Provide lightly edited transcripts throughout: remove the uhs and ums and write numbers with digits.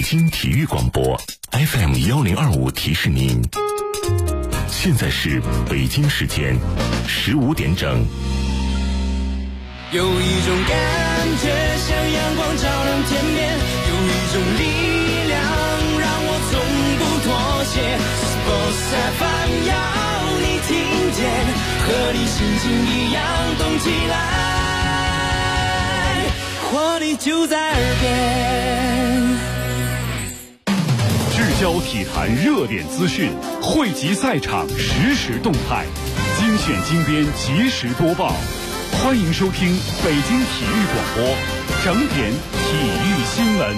京体育广播 FM1025提示您，现在是北京时间15点整。 有一种感觉像阳光照亮天边，有一种力量让我从不妥协。Sports FM 要你听见，和你心情一样动起来，活力就在耳边。 聚焦体坛热点资讯，汇集赛场实时动态，精选精编及时播报。欢迎收听北京体育广播整点体育新闻。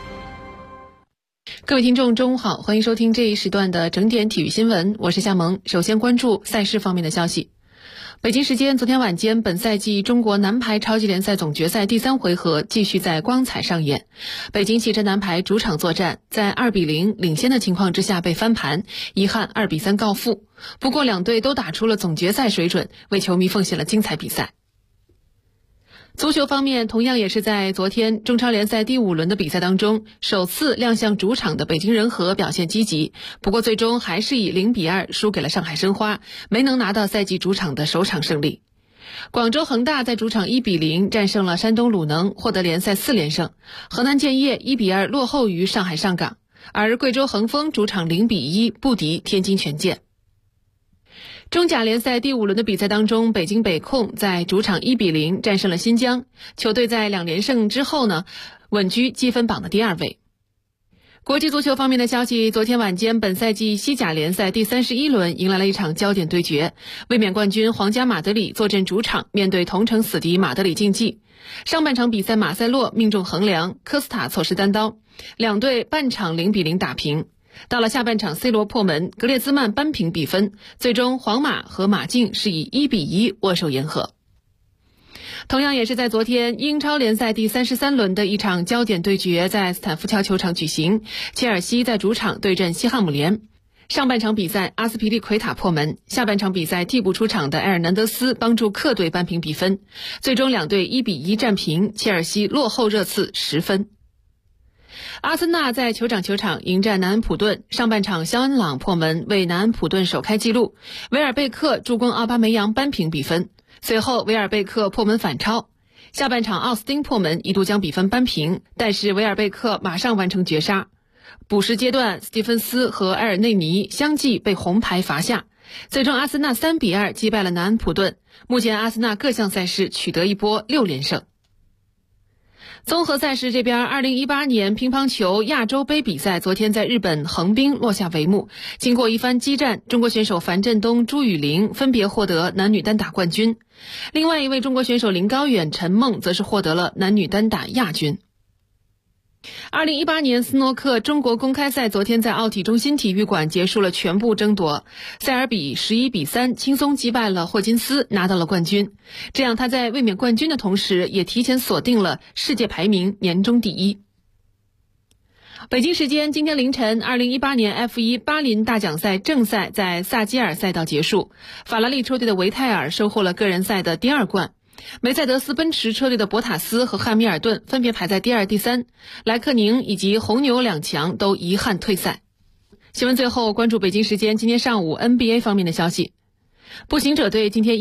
各位听众中午好，欢迎收听这一时段的整点体育新闻，我是夏萌。首先关注赛事方面的消息。北京时间昨天晚间，本赛季中国男排超级联赛总决赛第3回合继续在光彩上演。北京汽车男排主场作战，在2-0领先的情况之下被翻盘，遗憾2-3告负。不过两队都打出了总决赛水准，为球迷奉献了精彩比赛。足球方面，同样也是在昨天中超联赛第5轮的比赛当中，首次亮相主场的北京人和表现积极，不过最终还是以0-2输给了上海申花，没能拿到赛季主场的首场胜利。广州恒大在主场1-0战胜了山东鲁能，获得联赛4连胜。河南建业1-2落后于上海上港，而贵州恒丰主场0-1不敌天津权健。中甲联赛第5轮的比赛当中，北京北控在主场1-0战胜了新疆，球队在2连胜之后呢，稳居积分榜的第2位。国际足球方面的消息，昨天晚间本赛季西甲联赛第31轮迎来了一场焦点对决，卫冕冠军皇家马德里坐镇主场，面对同城死敌马德里竞技。上半场比赛马塞洛命中横梁，科斯塔错失单刀，两队半场0-0打平。到了下半场 C 罗破门，格列兹曼扳平比分，最终皇马和马竞是以1-1握手言和。同样也是在昨天，英超联赛第33轮的一场焦点对决在斯坦福桥球场举行，切尔西在主场对阵西汉姆联。上半场比赛阿斯皮利奎塔破门，下半场比赛替补出场的埃尔南德斯帮助客队扳平比分，最终两队1-1战平，切尔西落后热刺10分。阿森纳在酋长球场迎战南安普顿，上半场肖恩朗破门为南安普顿首开纪录，维尔贝克助攻奥巴梅扬扳平比分，随后维尔贝克破门反超。下半场奥斯汀破门一度将比分扳平，但是维尔贝克马上完成绝杀。补时阶段，斯蒂芬斯和埃尔内尼相继被红牌罚下，最终阿森纳3-2击败了南安普顿。目前阿森纳各项赛事取得一波6连胜。综合赛事这边，2018年乒乓球亚洲杯比赛昨天在日本横滨落下帷幕。经过一番激战，中国选手樊振东、朱雨玲分别获得男女单打冠军，另外一位中国选手林高远、陈梦则是获得了男女单打亚军。2018年斯诺克中国公开赛昨天在奥体中心体育馆结束了全部争夺，塞尔比11-3轻松击败了霍金斯，拿到了冠军。这样他在卫冕冠军的同时，也提前锁定了世界排名年终第1。北京时间今天凌晨，2018年 F1 巴林大奖赛正赛在萨基尔赛道结束，法拉利车队的维泰尔收获了个人赛的第2冠。梅赛德斯奔驰车队的博塔斯和汉密尔顿分别排在第2、第3，莱克宁以及红牛2强都遗憾退赛。新闻最后关注北京时间今天上午 NBA 方面的消息。步行者队今天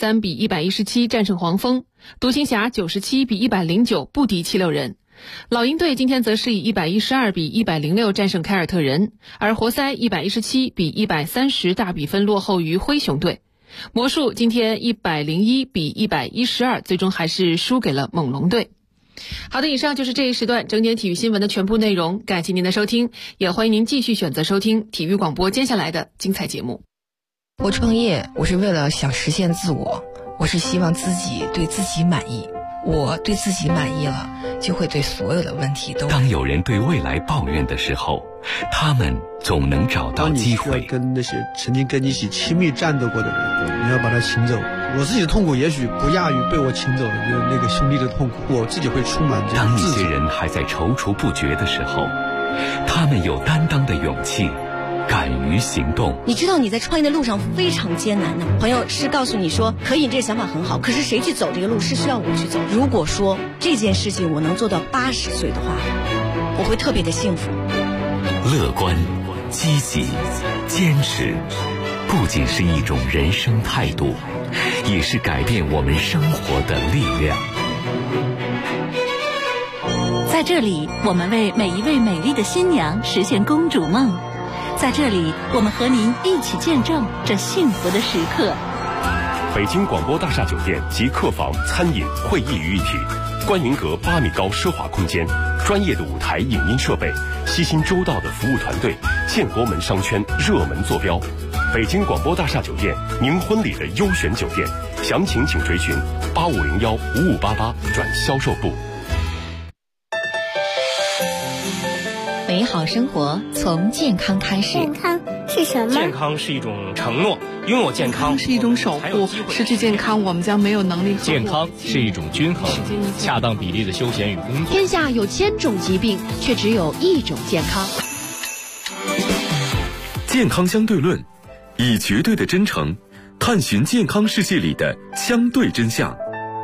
123-117战胜黄蜂，独行侠97-109不敌76人。老鹰队今天则是以112-106战胜凯尔特人，而活塞117-130大比分落后于灰熊队。魔术今天101-112最终还是输给了猛龙队。好的，以上就是这一时段整点体育新闻的全部内容，感谢您的收听，也欢迎您继续选择收听体育广播接下来的精彩节目。 我创业，我是为了想实现自我，我是希望自己对自己满意，我对自己满意了，就会对所有的问题都。 当有人对未来抱怨的时候，他们总能找到机会。 当你需要跟那些曾经跟你一起亲密战斗过的人，你要把他请走。我自己的痛苦也许不亚于被我请走的那个兄弟的痛苦，我自己会充满这种自责。 当一些人还在踌躇不决的时候，他们有担当的勇气，敢于行动。 你知道你在创业的路上非常艰难的，朋友是告诉你说可以，这个想法很好，可是谁去走这个路是需要我去走。如果说这件事情我能做到80岁的话， 我会特别的幸福。 乐观、积极、坚持，不仅是一种人生态度，也是改变我们生活的力量。 在这里，我们为每一位美丽的新娘实现公主梦。在这里，我们和您一起见证这幸福的时刻。 北京广播大厦酒店集客房、餐饮、会议于一体，观云阁8米高奢华空间，专业的舞台影音设备，悉心周到的服务团队，建国门商圈热门坐标。北京广播大厦酒店，您婚礼的优选酒店，详情请垂询8501-5588转销售部。 美好生活从健康开始。 健康是什么？ 健康是一种承诺，拥有健康是一种守护，失去健康我们将没有能力。 健康是一种均衡，恰当比例的休闲与工作。 天下有1000种疾病，却只有1种健康。 健康相对论，以绝对的真诚探寻健康世界里的相对真相。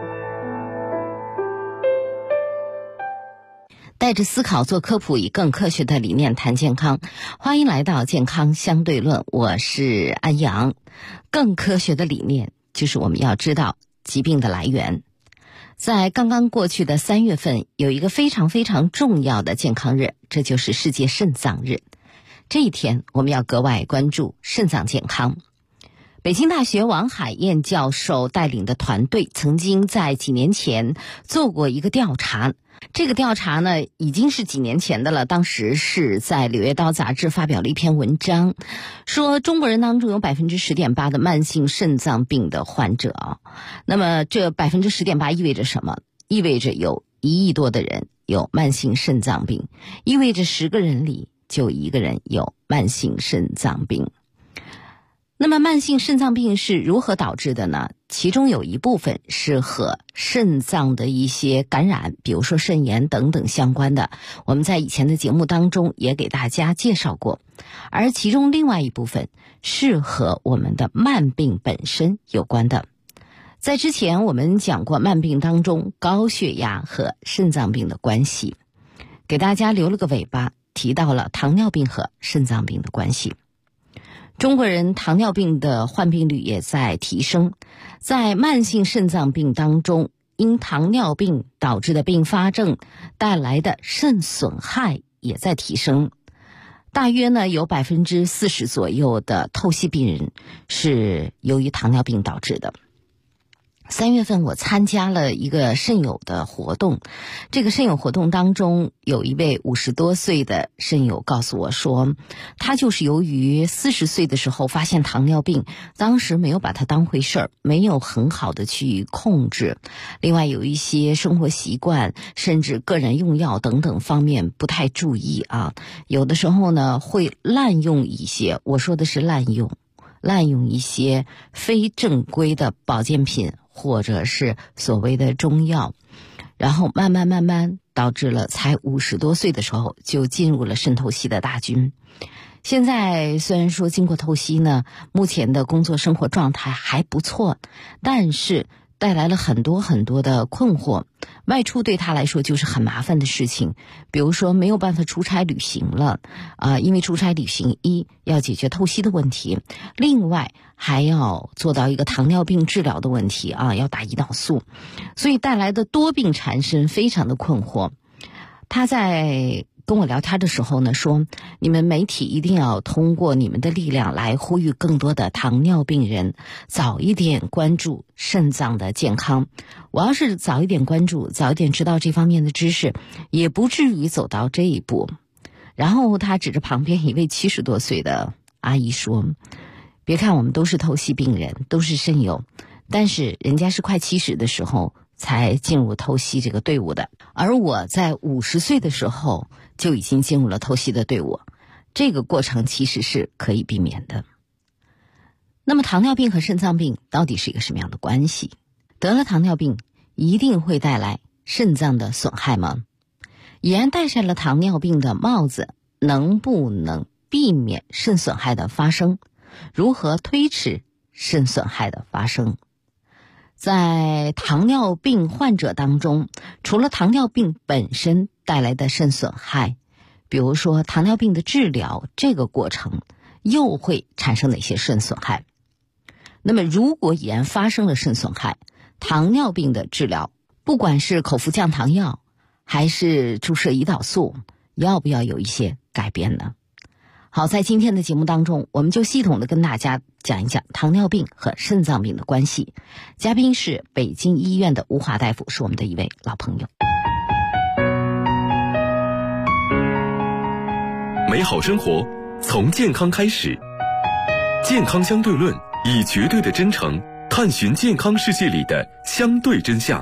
带着思考做科普，以更科学的理念谈健康。欢迎来到健康相对论，我是安阳。更科学的理念就是我们要知道疾病的来源。在刚刚过去的3月份，有一个非常非常重要的健康日，这就是世界肾脏日。这一天我们要格外关注肾脏健康。北京大学王海燕教授带领的团队曾经在几年前做过一个调查，这个调查呢已经是几年前的了，当时是在《柳叶刀》杂志发表了一篇文章，说中国人当中有 10.8% 的慢性肾脏病的患者。那么这 10.8% 意味着什么？意味着有1亿多的人有慢性肾脏病，意味着10个人里就1个人有慢性肾脏病。那么慢性肾脏病是如何导致的呢？其中有一部分是和肾脏的一些感染，比如说肾炎等等相关的，我们在以前的节目当中也给大家介绍过。而其中另外一部分是和我们的慢病本身有关的。在之前我们讲过慢病当中高血压和肾脏病的关系，给大家留了个尾巴，提到了糖尿病和肾脏病的关系。中国人糖尿病的患病率也在提升，在慢性肾脏病当中，因糖尿病导致的并发症带来的肾损害也在提升。大约呢有 40% 左右的透析病人是由于糖尿病导致的。3月份我参加了一个肾友的活动，这个肾友活动当中有一位50多岁的肾友告诉我说，他就是由于40岁的时候发现糖尿病，当时没有把它当回事儿，没有很好的去控制，另外有一些生活习惯甚至个人用药等等方面不太注意啊，有的时候呢会滥用一些，我说的是滥用一些非正规的保健品或者是所谓的中药，然后慢慢导致了才50多岁的时候就进入了肾透析的大军。现在虽然说经过透析呢，目前的工作生活状态还不错，但是带来了很多的困惑，外出对他来说就是很麻烦的事情，比如说没有办法出差旅行了因为出差旅行要解决透析的问题，另外还要做到一个糖尿病治疗的问题要打胰岛素，所以带来的多病缠身，非常的困惑。他在跟我聊天的时候呢说，你们媒体一定要通过你们的力量来呼吁更多的糖尿病人早一点关注肾脏的健康。我要是早一点关注，早一点知道这方面的知识，也不至于走到这一步。然后他指着旁边一位70多岁的阿姨说，别看我们都是透析病人，都是肾友，但是人家是快70的时候才进入透析这个队伍的，而我在50岁的时候就已经进入了透析的队伍，这个过程其实是可以避免的。那么糖尿病和肾脏病到底是一个什么样的关系？得了糖尿病一定会带来肾脏的损害吗？已然戴上了糖尿病的帽子，能不能避免肾损害的发生？如何推迟肾损害的发生？ 在糖尿病患者当中，除了糖尿病本身带来的肾损害，比如说糖尿病的治疗这个过程又会产生哪些肾损害？那么如果已然发生了肾损害，糖尿病的治疗，不管是口服降糖药还是注射胰岛素，要不要有一些改变呢？好，在今天的节目当中，我们就系统的跟大家讲一讲糖尿病和肾脏病的关系。嘉宾是北京医院的吴华大夫，是我们的一位老朋友。 美好生活从健康开始，健康相对论以绝对的真诚探寻健康世界里的相对真相。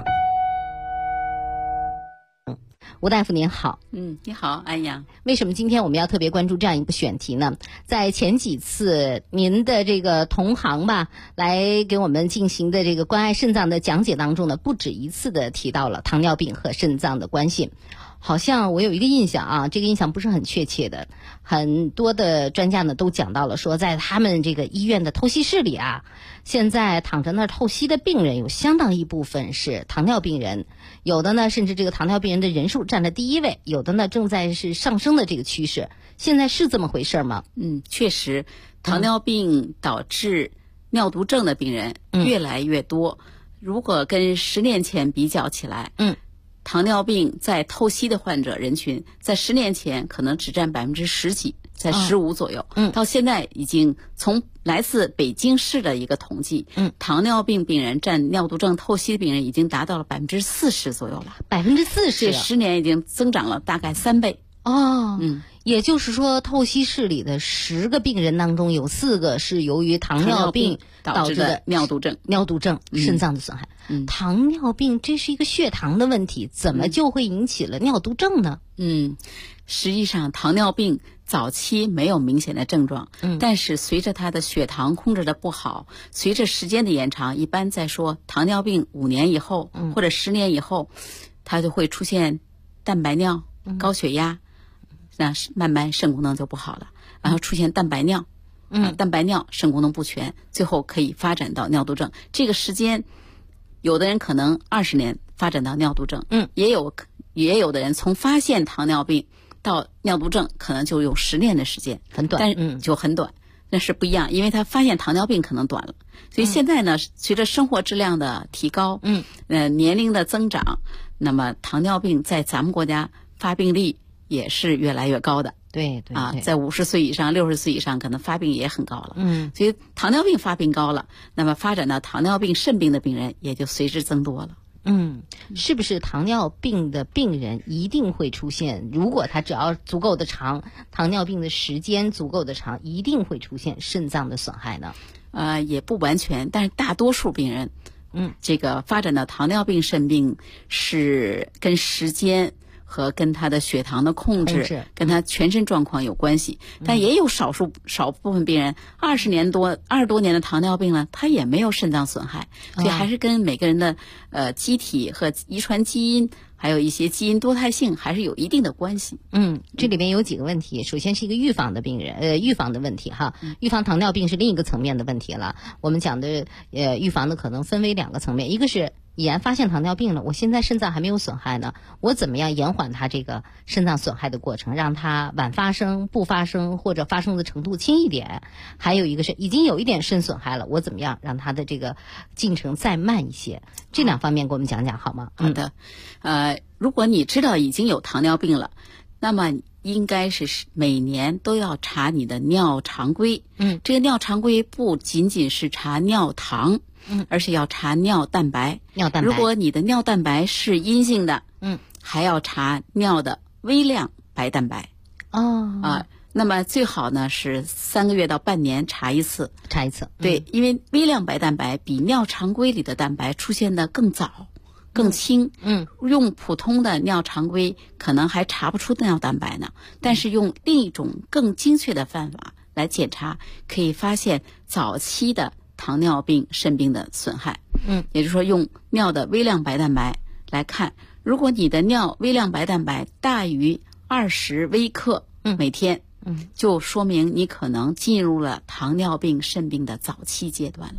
吴大夫您好。 你好，安阳。 为什么今天我们要特别关注这样一个选题呢？在前几次您的这个同行吧，来给我们进行的这个关爱肾脏的讲解当中呢，不止一次的提到了糖尿病和肾脏的关系。好像我有一个印象啊，这个印象不是很确切的，很多的专家呢都讲到了说，在他们这个医院的透析室里啊，现在躺着那儿透析的病人有相当一部分是糖尿病人，有的呢甚至这个糖尿病人的人数占了第一位，有的呢正在是上升的这个趋势。现在是这么回事吗？ 确实，糖尿病导致尿毒症的病人越来越多。如果跟10年前比较起来，糖尿病在透析的患者人群，在10年前可能只占10%几，在15%左右。到现在已经从来自北京市的一个统计，糖尿病病人占尿毒症透析的病人已经达到了40%左右了。 40%， 这10年已经增长了大概3倍。 也就是说，透析室里的10个病人当中有4个是由于糖尿病导致的尿毒症、 肾脏的损害。糖尿病这是一个血糖的问题，怎么就会引起了尿毒症呢？ 实际上糖尿病早期没有明显的症状，但是随着他的血糖控制的不好，随着时间的延长，一般在说糖尿病5年以后，或者10年以后，他就会出现蛋白尿、高血压，那慢慢肾功能就不好了，然后出现蛋白尿，蛋白尿肾功能不全，最后可以发展到尿毒症。这个时间，有的人可能20年发展到尿毒症，也有的人从发现糖尿病到尿毒症可能就用10年的时间， 很短， 但是就很短，那是不一样，因为他发现糖尿病可能短了。所以现在呢，随着生活质量的提高，年龄的增长，那么糖尿病在咱们国家发病率也是越来越高的。 对， 在50岁以上、60岁以上，可能发病也很高了。所以糖尿病发病高了，那么发展到糖尿病、肾病的病人也就随之增多了。 是不是糖尿病的病人一定会出现？如果他只要足够的长，糖尿病的时间足够的长，一定会出现肾脏的损害呢？ 也不完全，但是大多数病人，这个发展到糖尿病、肾病是跟时间和跟他的血糖的控制跟他全身状况有关系。但也有少部分病人20多年的糖尿病了，他也没有肾脏损害，所以还是跟每个人的机体和遗传基因还有一些基因多态性还是有一定的关系。 这里边有几个问题，首先是一个预防的问题哈，预防糖尿病是另一个层面的问题了。我们讲的预防的可能分为2个层面，一个是已然发现糖尿病了，我现在肾脏还没有损害呢，我怎么样延缓它这个肾脏损害的过程，让它晚发生、不发生或者发生的程度轻一点。还有一个是已经有一点肾损害了，我怎么样让它的这个进程再慢一些。这2方面给我们讲讲好吗？ 好的。如果你知道已经有糖尿病了，那么应该是每年都要查你的尿常规。这个尿常规不仅仅是查尿糖，而是要查尿蛋白。如果你的尿蛋白是阴性的，还要查尿的微量白蛋白。那么最好呢是3个月到半年查一次。对，因为微量白蛋白比尿常规里的蛋白出现的更早、更轻。用普通的尿常规可能还查不出尿蛋白呢，但是用另一种更精确的方法来检查，可以发现早期的糖尿病、肾病的损害。也就是说用尿的微量白蛋白来看，如果你的尿微量白蛋白大于20微克每天，就说明你可能进入了糖尿病、肾病的早期阶段了。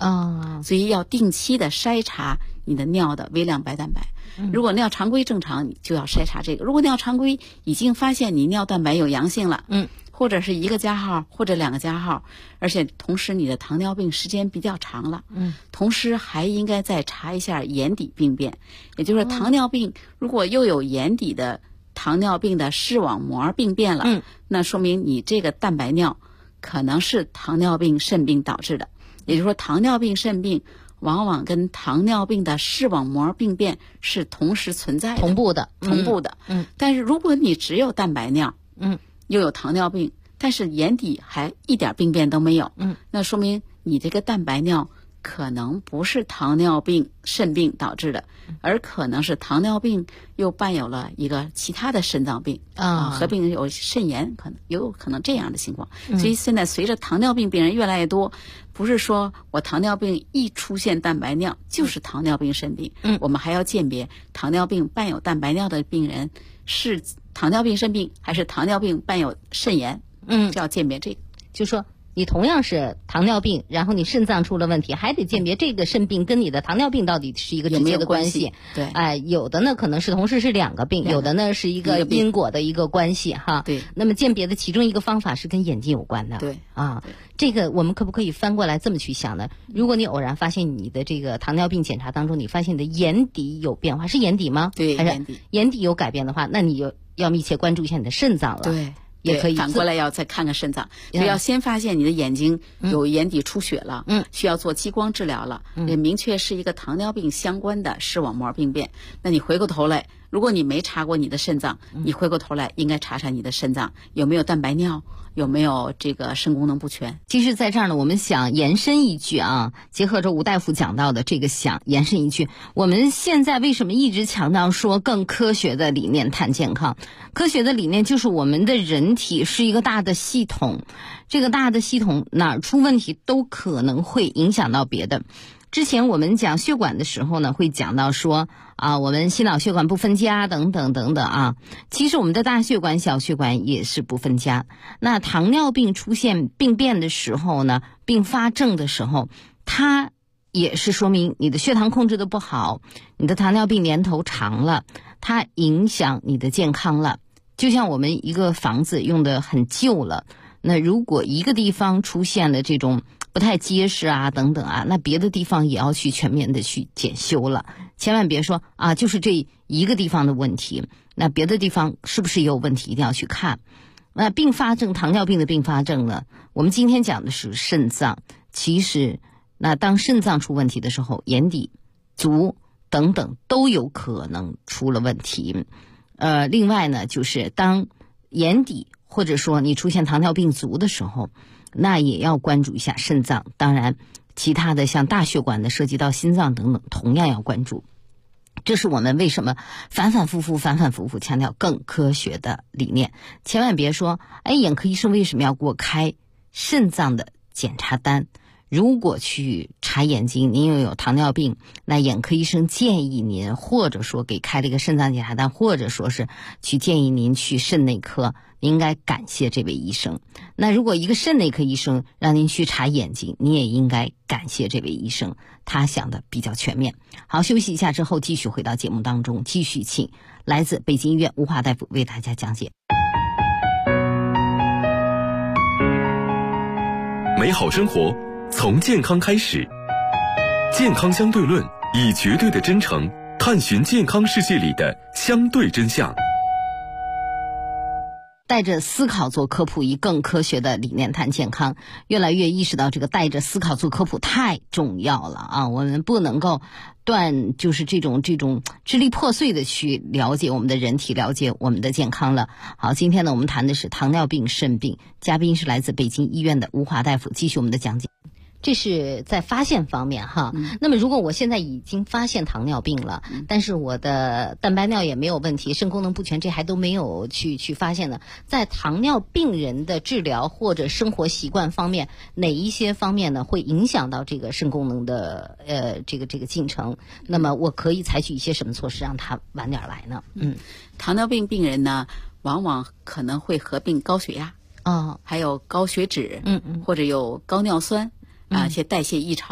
所以要定期的筛查你的尿的微量白蛋白。如果尿常规正常，你就要筛查这个。如果尿常规已经发现你尿蛋白有阳性了，或者是1个加号或者2个加号，而且同时你的糖尿病时间比较长了，同时还应该再查一下眼底病变，也就是说糖尿病如果又有眼底的糖尿病的视网膜病变了，那说明你这个蛋白尿可能是糖尿病肾病导致的。也就是说，糖尿病肾病往往跟糖尿病的视网膜病变是同时存在的， 同步的。 但是如果你只有蛋白尿，又有糖尿病，但是眼底还一点病变都没有，那说明你这个蛋白尿可能不是糖尿病肾病导致的，而可能是糖尿病又伴有了一个其他的肾脏病合并有肾炎，有可能这样的情况。所以现在随着糖尿病病人越来越多，不是说我糖尿病一出现蛋白尿就是糖尿病肾病，我们还要鉴别糖尿病伴有蛋白尿的病人是糖尿病肾病还是糖尿病伴有肾炎，就要鉴别这个。 就说你同样是糖尿病，然后你肾脏出了问题，还得鉴别这个肾病跟你的糖尿病到底是一个直接的关系。 对， 有的呢可能是同时是2个病，有的呢是一个因果的一个关系哈。 对， 那么鉴别的其中一个方法是跟眼睛有关的。 对这个我们可不可以翻过来这么去想呢？如果你偶然发现你的这个糖尿病检查当中，你发现你的眼底有变化，是眼底吗？ 对， 还是眼底有改变的话，那你就要密切关注一下你的肾脏了。 对。 也可以反过来要再看看肾脏，就要先发现你的眼睛有眼底出血了，需要做激光治疗了，也明确是一个糖尿病相关的视网膜病变。那你回过头来，如果你没查过你的肾脏，你回过头来应该查查你的肾脏有没有蛋白尿，有没有这个肾功能不全。 其实在这儿呢，我们想延伸一句啊，结合着吴大夫讲到的这个，想延伸一句，我们现在为什么一直强调说更科学的理念谈健康？科学的理念就是我们的人体是一个大的系统，这个大的系统哪儿出问题都可能会影响到别的。之前我们讲血管的时候呢，会讲到说我们心脑血管不分家等等等等啊。其实我们的大血管、小血管也是不分家。那糖尿病出现病变的时候呢，并发症的时候，它也是说明你的血糖控制的不好，你的糖尿病年头长了，它影响你的健康了。就像我们一个房子用的很旧了，那如果一个地方出现了这种不太结实等等那别的地方也要去全面的去检修了。千万别说就是这一个地方的问题，那别的地方是不是也有问题，一定要去看。那并发症，糖尿病的并发症呢，我们今天讲的是肾脏。其实那当肾脏出问题的时候，眼底、足等等都有可能出了问题。另外呢，就是当眼底或者说你出现糖尿病足的时候，那也要关注一下肾脏。当然其他的像大血管的涉及到心脏等等同样要关注。这是我们为什么反反复复强调更科学的理念。千万别说眼科医生为什么要给我开肾脏的检查单？如果去查眼睛您又有糖尿病，那眼科医生建议您或者说给开了一个肾脏检查单，或者说是去建议您去肾内科，您应该感谢这位医生。那如果一个肾内科医生让您去查眼睛，你也应该感谢这位医生，他想的比较全面。好，休息一下之后继续回到节目当中，继续请来自北京医院吴华大夫为大家讲解。 美好生活从健康开始，健康相对论以绝对的真诚探寻健康世界里的相对真相。 带着思考做科普，以更科学的理念谈健康，越来越意识到这个带着思考做科普太重要了我们不能够就是这种支离破碎的去了解我们的人体，了解我们的健康了。好，今天呢我们谈的是糖尿病肾病，嘉宾是来自北京医院的吴华大夫，继续我们的讲解。这是在发现方面那么如果我现在已经发现糖尿病了，但是我的蛋白尿也没有问题，肾功能不全这还都没有去发现呢，在糖尿病人的治疗或者生活习惯方面，哪一些方面呢会影响到这个肾功能的这个进程？那么我可以采取一些什么措施让它晚点来呢？ 糖尿病病人呢往往可能会合并高血压还有高血脂或者有高尿酸一些代谢异常，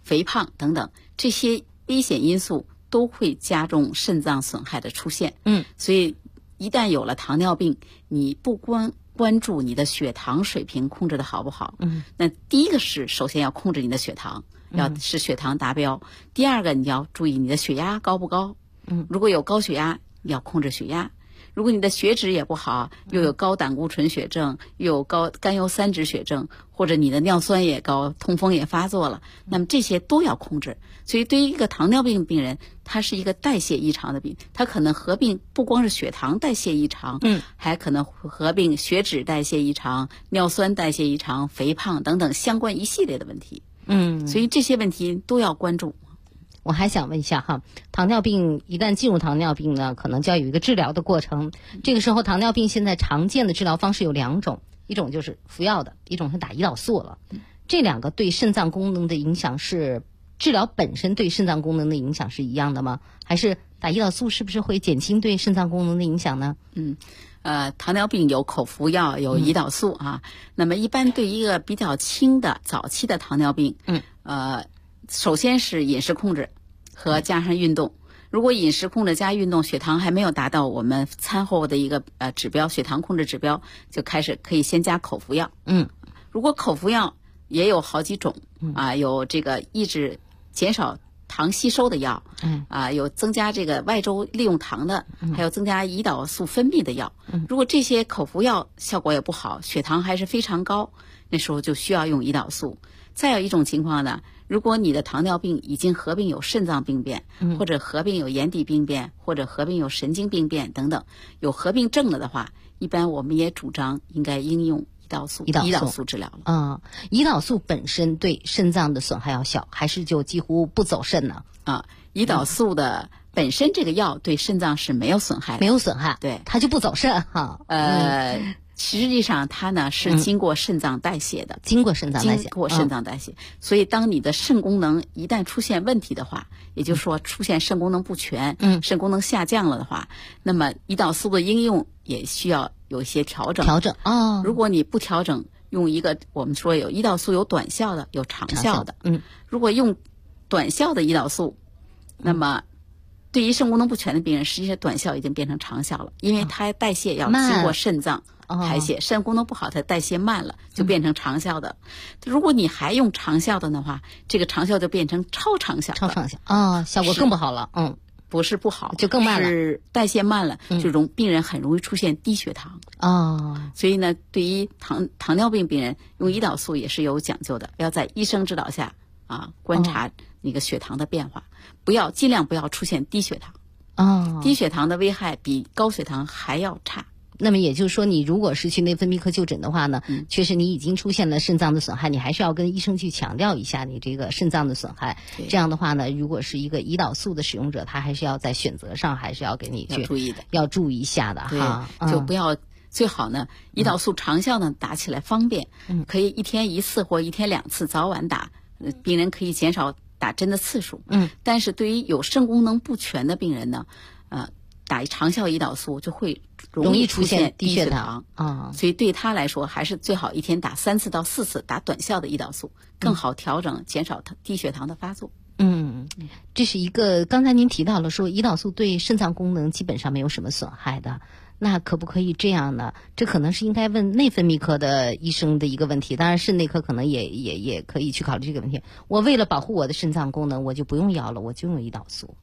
肥胖等等，这些危险因素都会加重肾脏损害的出现。所以一旦有了糖尿病，你不光关注你的血糖水平控制的好不好，那第一个是首先要控制你的血糖，要使血糖达标。第二个，你要注意你的血压高不高。如果有高血压，你要控制血压。如果你的血脂也不好，又有高胆固醇血症，又有高甘油三酯血症，或者你的尿酸也高，痛风也发作了，那么这些都要控制。所以对于一个糖尿病病人，他是一个代谢异常的病，他可能合并不光是血糖代谢异常，还可能合并血脂代谢异常、尿酸代谢异常、肥胖等等相关一系列的问题。所以这些问题都要关注。 我还想问一下哈，糖尿病一旦进入糖尿病呢，可能就要有一个治疗的过程。这个时候，糖尿病现在常见的治疗方式有2种，一种就是服药的，一种是打胰岛素了。这2个对肾脏功能的影响是治疗本身对肾脏功能的影响是一样的吗？还是打胰岛素是不是会减轻对肾脏功能的影响呢？ 糖尿病有口服药，有胰岛素啊。那么一般对一个比较轻的早期的糖尿病，首先是饮食控制和加上运动。如果饮食控制加运动，血糖还没有达到我们餐后的一个指标，血糖控制指标，就开始可以先加口服药。如果口服药也有好几种有这个抑制减少糖吸收的药，有增加这个外周利用糖的，还有增加胰岛素分泌的药。如果这些口服药效果也不好，血糖还是非常高，那时候就需要用胰岛素。再有一种情况呢，如果你的糖尿病已经合并有肾脏病变，或者合并有眼底病变，或者合并有神经病变等等，有合并症了的话，一般我们也主张应该应用胰岛素治疗了。 胰岛素本身对肾脏的损害要小，还是就几乎不走肾呢？ 胰岛素的本身这个药对肾脏是没有损害的， 没有损害， 对， 它就不走肾哈。 实际上它呢是经过肾脏代谢的， 经过肾脏代谢。 所以当你的肾功能一旦出现问题的话，也就是说出现肾功能不全，肾功能下降了的话，那么胰岛素的应用也需要有一些调整。如果你不调整，用一个我们说有胰岛素有短效的，有长效的。如果用短效的胰岛素，那么对于肾功能不全的病人，实际上短效已经变成长效了，因为它代谢要经过肾脏排泄，肾功能不好，它代谢慢了，就变成长效的。如果你还用长效的话，这个长效就变成超长效， 效果更不好了。 不是不好， 就更慢了， 是代谢慢了，病人很容易出现低血糖。所以呢，对于糖尿病病人用胰岛素也是有讲究的，要在医生指导下观察那个血糖的变化，尽量不要出现低血糖。低血糖的危害比高血糖还要差。 那么也就是说，你如果是去内分泌科就诊的话呢，确实你已经出现了肾脏的损害，你还是要跟医生去强调一下你这个肾脏的损害。这样的话呢，如果是一个胰岛素的使用者，他还是要在选择上还是要给你去要注意一下的哈。 就不要最好呢，胰岛素长效呢打起来方便，可以1天1次或1天2次早晚打，病人可以减少打针的次数。但是对于有肾功能不全的病人呢，打长效胰岛素就会容易出现低血糖所以对他来说还是最好1天打3次到4次打短效的胰岛素，更好调整减少低血糖的发作。 这是一个刚才您提到了说胰岛素对肾脏功能基本上没有什么损害的，那可不可以这样呢？这可能是应该问内分泌科的医生的一个问题，当然肾内科可能也可以去考虑这个问题。我为了保护我的肾脏功能，我就不用药了，我就用胰岛素。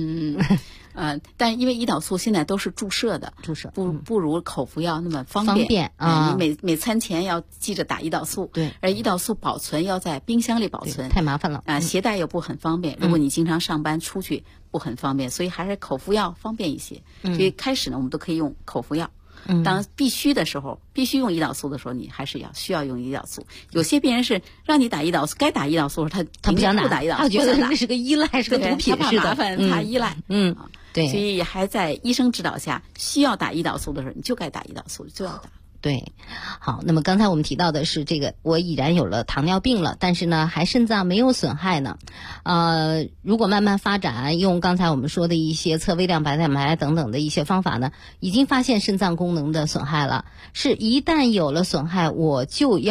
但因为胰岛素现在都是注射的，不如口服药那么方便你每餐前要记着打胰岛素， 对， 而胰岛素保存要在冰箱里保存， 太麻烦了携带又不很方便。如果你经常上班出去不很方便，所以还是口服药方便一些。所以开始呢，我们都可以用口服药。当必须的时候，必须用胰岛素的时候，你还是需要用胰岛素。有些病人是让你打胰岛素，该打胰岛素的时候他不想打胰岛素， 他觉得那是个依赖，是个毒品似的， 他怕麻烦，他依赖。 对， 所以还在医生指导下，需要打胰岛素的时候，你就该打胰岛素，就要打。 对，好，那么刚才我们提到的是这个，我已然有了糖尿病了，但是呢，还肾脏没有损害呢。如果慢慢发展，用刚才我们说的一些测微量白蛋白等等的一些方法呢，已经发现肾脏功能的损害了。是一旦有了损害，我就要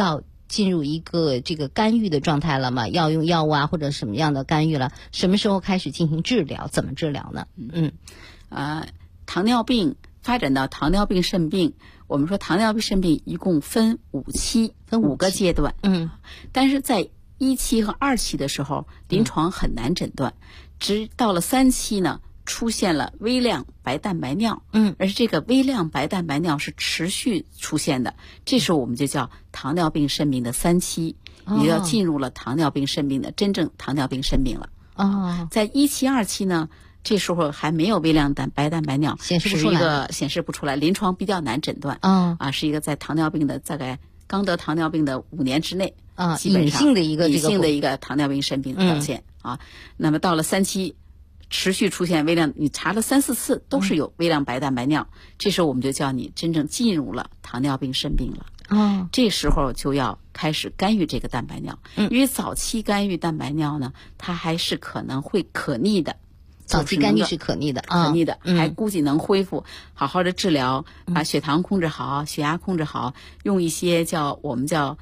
进入一个这个干预的状态了吗？要用药物啊，或者什么样的干预了？什么时候开始进行治疗？怎么治疗呢？ 糖尿病发展到糖尿病肾病，我们说糖尿病肾病一共分5期，分5个阶段。但是在1期和2期的时候，临床很难诊断，直到了3期呢，出现了微量白蛋白尿，而这个微量白蛋白尿是持续出现的，这时候我们就叫糖尿病肾病的3期，也要进入了糖尿病肾病的真正糖尿病肾病了。在1期、2期呢，这时候还没有微量白蛋白尿，显示不出来，临床比较难诊断。是一个在糖尿病的大概刚得糖尿病的5年之内，基本上隐性的一个糖尿病肾病表现。那么到了3期，持续出现微量，你查了3、4次都是有微量白蛋白尿，这时候我们就叫你真正进入了糖尿病肾病了。这时候就要开始干预这个蛋白尿，因为早期干预蛋白尿呢，它还是可能会可逆的。 早期干预是可逆的， 还估计能恢复，好好的治疗，把血糖控制好，血压控制好，用一些我们叫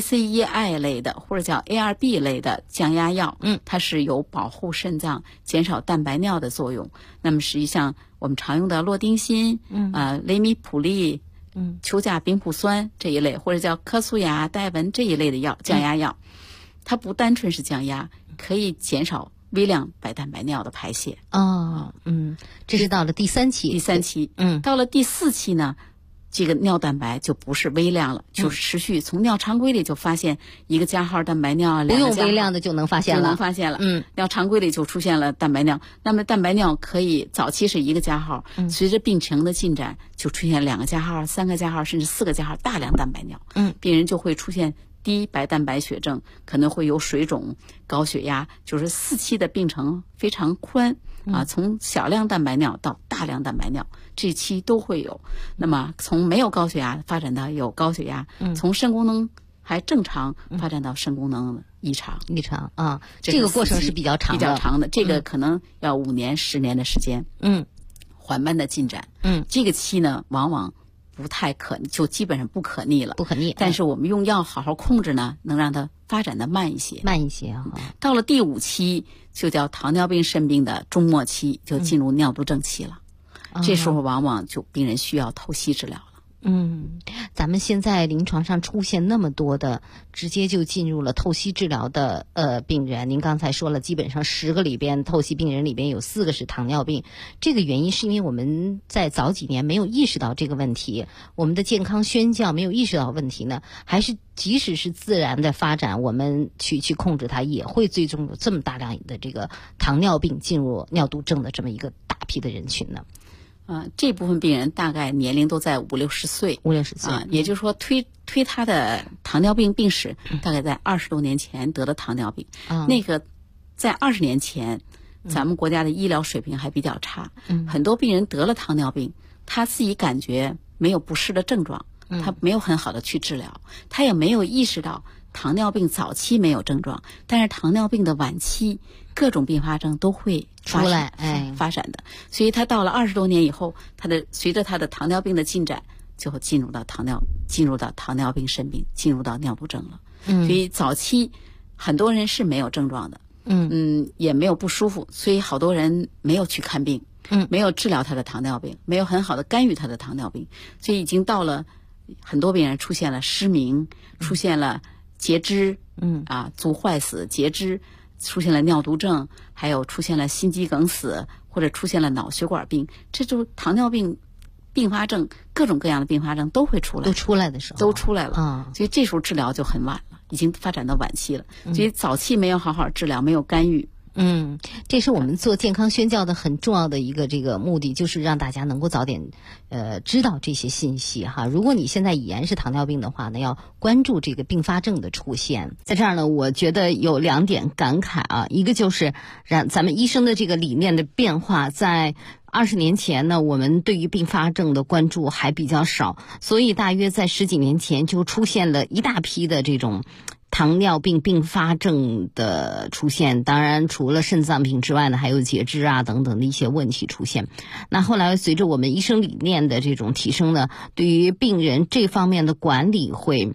ACEI 类的或者叫 ARB 类的降压药，它是有保护肾脏、减少蛋白尿的作用。那么实际上我们常用的洛丁辛、雷米普利、丘甲丙普酸这一类，或者叫科苏雅、代文这一类的药，降压药，它不单纯是降压，可以减少微量白蛋白尿的排泄。 这是到了第3期。 到了第4期呢，这个尿蛋白就不是微量了，就持续从尿常规里就发现1个加号蛋白尿， 不用微量的就能发现了， 尿常规里就出现了蛋白尿。那么蛋白尿可以早期是1个加号，随着病程的进展就出现2个加号、3个加号，甚至4个加号大量蛋白尿。病人就会出现低白蛋白血症，可能会有水肿、高血压，就是4期的病程非常宽从小量蛋白尿到大量蛋白尿，这期都会有。那么从没有高血压发展到有高血压，从肾功能还正常发展到肾功能异常。 这个过程是比较长的，这个可能要5年、10年的时间，缓慢的进展。这个期呢，往往不太就基本上不可逆了，但是我们用药好好控制呢，能让它发展的慢一些。到了第5期，就叫糖尿病肾病的终末期，就进入尿毒症期了。这时候往往就病人需要透析治疗了。 咱们现在临床上出现那么多的直接就进入了透析治疗的病人，您刚才说了，基本上10个里边透析病人里边有4个是糖尿病。这个原因是因为我们在早几年没有意识到这个问题，我们的健康宣教没有意识到问题呢，还是即使是自然的发展，我们去控制它，也会最终有这么大量的这个糖尿病进入尿毒症的这么一个大批的人群呢？ 这部分病人大概年龄都在50-60岁，也就是说推他的糖尿病病史，大概在20多年前得了糖尿病。那个在20年前，咱们国家的医疗水平还比较差，很多病人得了糖尿病，他自己感觉没有不适的症状，他没有很好的去治疗，他也没有意识到糖尿病早期没有症状，但是糖尿病的晚期各种并发症都会发展的，所以他到了20多年以后，随着他的糖尿病的进展，就进入到糖尿病肾病，进入到尿毒症了。所以早期很多人是没有症状的，也没有不舒服，所以好多人没有去看病，没有治疗他的糖尿病，没有很好的干预他的糖尿病，所以已经到了很多病人出现了失明，出现了截肢，足坏死、截肢，出现了尿毒症，还有出现了心肌梗死，或者出现了脑血管病，这就糖尿病并发症，各种各样的并发症都会出来， 都出来了，所以这时候治疗就很晚了，已经发展到晚期了。所以早期没有好好治疗，没有干预。 这是我们做健康宣教的很重要的一个这个目的，就是让大家能够早点知道这些信息哈。如果你现在已然是糖尿病的话呢，要关注这个并发症的出现。在这儿呢，我觉得有2点感慨啊，一个就是让咱们医生的这个理念的变化，在20年前呢，我们对于并发症的关注还比较少，所以大约在10几年前就出现了一大批的这种糖尿病并发症的出现。当然除了肾脏病之外呢，还有截肢啊等等的一些问题出现。那后来随着我们医生理念的这种提升呢，对于病人这方面的管理会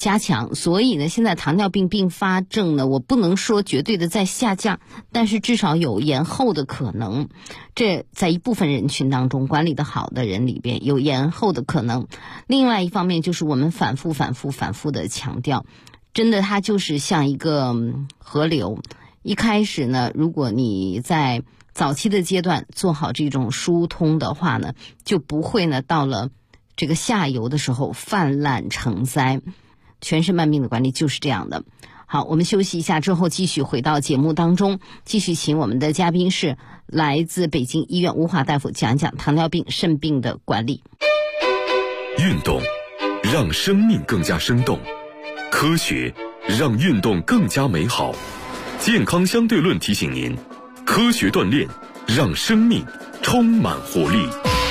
加强，所以呢，现在糖尿病并发症呢，我不能说绝对的在下降，但是至少有延后的可能。这在一部分人群当中，管理的好的人里边有延后的可能。另外一方面就是我们反复的强调，真的它就是像一个河流。一开始呢，如果你在早期的阶段做好这种疏通的话呢，就不会呢到了这个下游的时候泛滥成灾。全身慢病的管理就是这样的。好，我们休息一下之后继续回到节目当中，继续请我们的嘉宾是来自北京医院吴华大夫讲讲糖尿病肾病的管理。 运动让生命更加生动，科学让运动更加美好。健康相对论提醒您，科学锻炼让生命充满活力。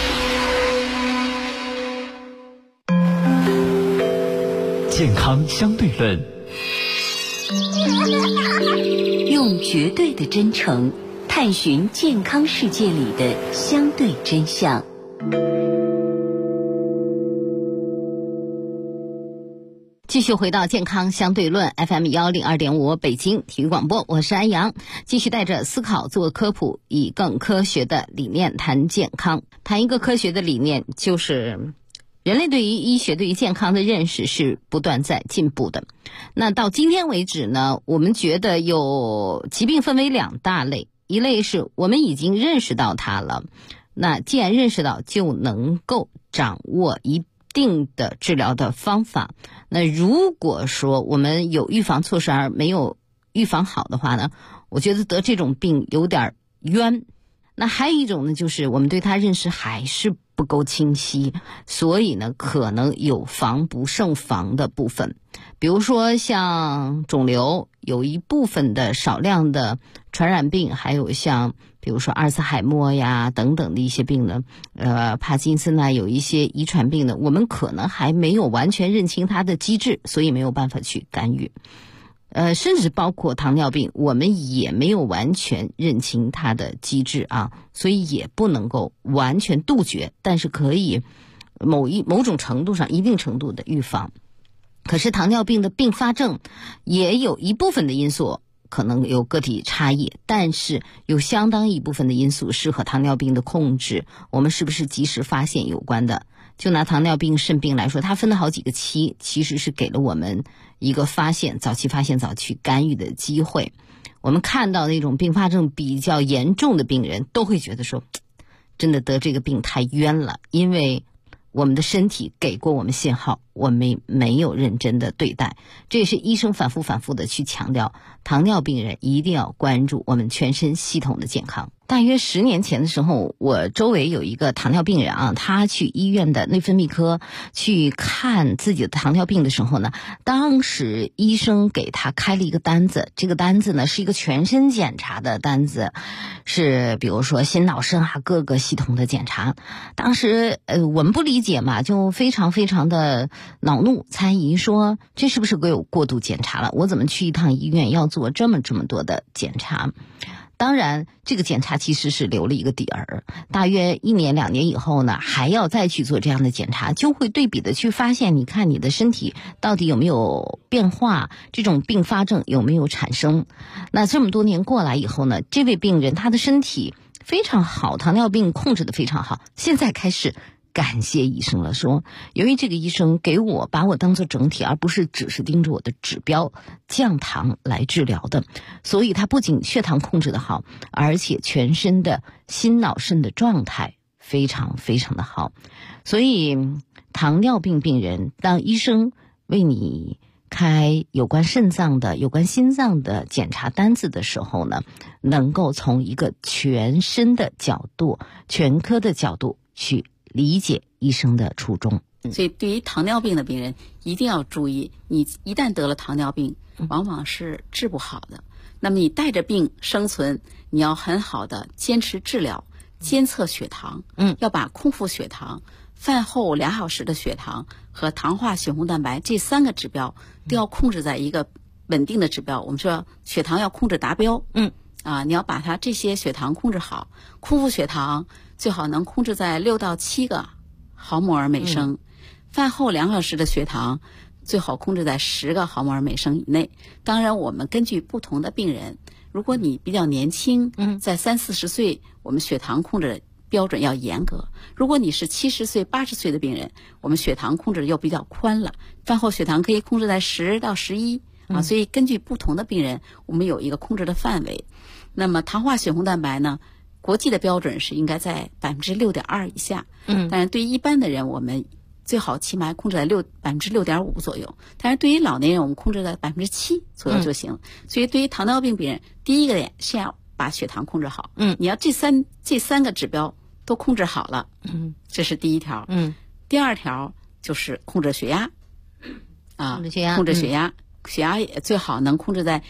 健康相对论， 用绝对的真诚探寻健康世界里的相对真相。 继续回到健康相对论 FM102.5 北京体育广播，我是安阳，继续带着思考做科普，以更科学的理念谈健康。谈一个科学的理念，就是人类对于医学对于健康的认识是不断在进步的。那到今天为止呢，我们觉得有疾病分为两大类，一类是我们已经认识到它了，那既然认识到就能够掌握一定的治疗的方法。那如果说我们有预防措施而没有预防好的话呢，我觉得得这种病有点冤。那还有一种呢，就是我们对它认识还是不够清晰，所以呢可能有防不胜防的部分。比如说像肿瘤，有一部分的少量的传染病，还有像比如说阿尔茨海默呀等等的一些病呢，帕金森啊，有一些遗传病呢，我们可能还没有完全认清它的机制，所以没有办法去干预。甚至包括糖尿病，我们也没有完全认清它的机制啊，所以也不能够完全杜绝，但是可以某种程度上一定程度的预防。可是糖尿病的并发症也有一部分的因素可能有个体差异，但是有相当一部分的因素是和糖尿病的控制，我们是不是及时发现有关的。就拿糖尿病肾病来说，它分了好几个期，其实是给了我们一个早期发现早期干预的机会。我们看到那种并发症比较严重的病人都会觉得说，真的得这个病太冤了，因为我们的身体给过我们信号，我们没有认真的对待。这也是医生反复的去强调，糖尿病人一定要关注我们全身系统的健康。大约10年前的时候，我周围有一个糖尿病人啊，他去医院的内分泌科去看自己的糖尿病的时候呢，当时医生给他开了一个单子，这个单子呢是一个全身检查的单子，是比如说心脑肾啊各个系统的检查。当时我们不理解嘛，就非常的恼怒猜疑，说这是不是给我过度检查了？我怎么去一趟医院要做这么多的检查？当然这个检查其实是留了一个底儿，大约1年2年以后呢，还要再去做这样的检查，就会对比的去发现，你看你的身体到底有没有变化，这种并发症有没有产生。那这么多年过来以后呢，这位病人他的身体非常好，糖尿病控制得非常好，现在开始感谢医生了，说由于这个医生把我当作整体，而不是只是盯着我的指标降糖来治疗的，所以他不仅血糖控制得好，而且全身的心脑肾的状态非常的好。所以糖尿病病人，当医生为你开有关肾脏的有关心脏的检查单子的时候呢，能够从一个全身的角度全科的角度去理解医生的初衷。 所以对于糖尿病的病人一定要注意，你一旦得了糖尿病往往是治不好的，那么你带着病生存，你要很好的坚持治疗，监测血糖，要把空腹血糖、饭后2小时的血糖和糖化血红蛋白这3个指标都要控制在一个稳定的指标。我们说血糖要控制达标，你要把它这些血糖控制好，空腹血糖最好能控制在6到7个毫摩尔每升，饭后2小时的血糖最好控制在10个毫摩尔每升以内。当然，我们根据不同的病人，如果你比较年轻，在30-40岁，我们血糖控制标准要严格。如果你是70岁、80岁的病人，我们血糖控制又比较宽了，饭后血糖可以控制在10到11啊。所以根据不同的病人，我们有一个控制的范围。那么糖化血红蛋白呢，国际的标准是应该在6.2%以下。但是对于一般的人，我们最好起码控制在6.5%左右。但是对于老年人，我们控制在7%左右就行。所以对于糖尿病病人，第一个点是要把血糖控制好。你要这三个指标都控制好了，这是第一条。第二条就是控制血压，控制血压，血压也最好能控制在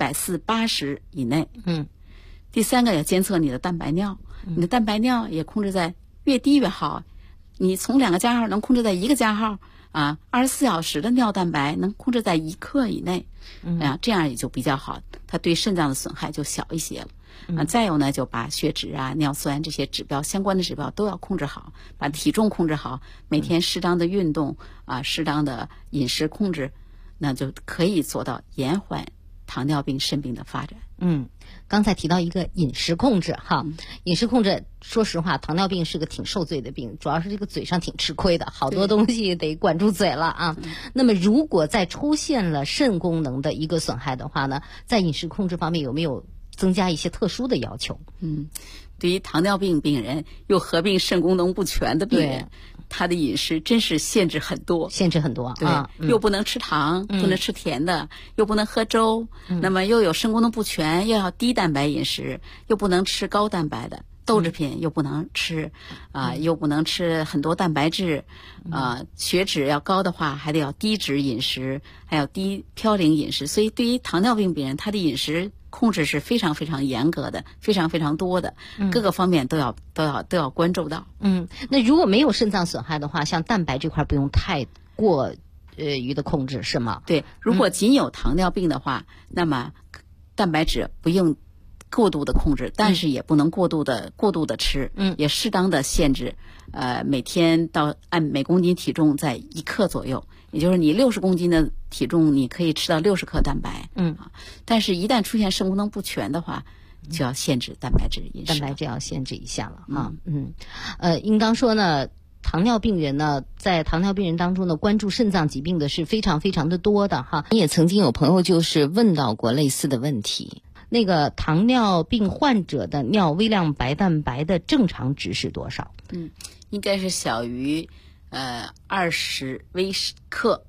140/80以内。第三个要监测你的蛋白尿，你的蛋白尿也控制在越低越好。你从2个加号能控制在1个加号，24小时的尿蛋白能控制在1克以内，这样也就比较好，它对肾脏的损害就小一些了。再有呢，就把血脂尿酸这些指标相关的指标都要控制好，把体重控制好，每天适当的运动适当的饮食控制，那就可以做到延缓糖尿病肾病的发展。 刚才提到一个饮食控制饮食控制，说实话，糖尿病是个挺受罪的病，主要是这个嘴上挺吃亏的，好多东西得管住嘴了那么如果再出现了肾功能的一个损害的话呢，在饮食控制方面有没有增加一些特殊的要求？ 对于糖尿病病人又合并肾功能不全的病人，他的饮食真是限制很多对，又不能吃糖，不能吃甜的，又不能喝粥，那么又有肾功能不全，又要低蛋白饮食，又不能吃高蛋白的豆制品，又不能吃又不能吃很多蛋白质血脂要高的话还得要低脂饮食，还有低嘌呤饮食。所以对于糖尿病病人，他的饮食控制是非常非常严格的，非常非常多的，各个方面都要关注到。 那如果没有肾脏损害的话，像蛋白这块不用太过于的控制是吗？ 对，如果仅有糖尿病的话，那么蛋白质不用过度的控制，但是也不能过度的吃，也适当的限制，每天按每公斤体重在1克左右，也就是你60公斤的体重，你可以吃到60克蛋白，但是一旦出现肾功能不全的话，就要限制蛋白质饮食， 蛋白质要限制一下了应当说呢，糖尿病人呢，在糖尿病人当中呢，关注肾脏疾病的是非常非常的多的也曾经有朋友就是问到过类似的问题。那个糖尿病患者的尿微量白蛋白的正常值是多少？ 应该是小于20微克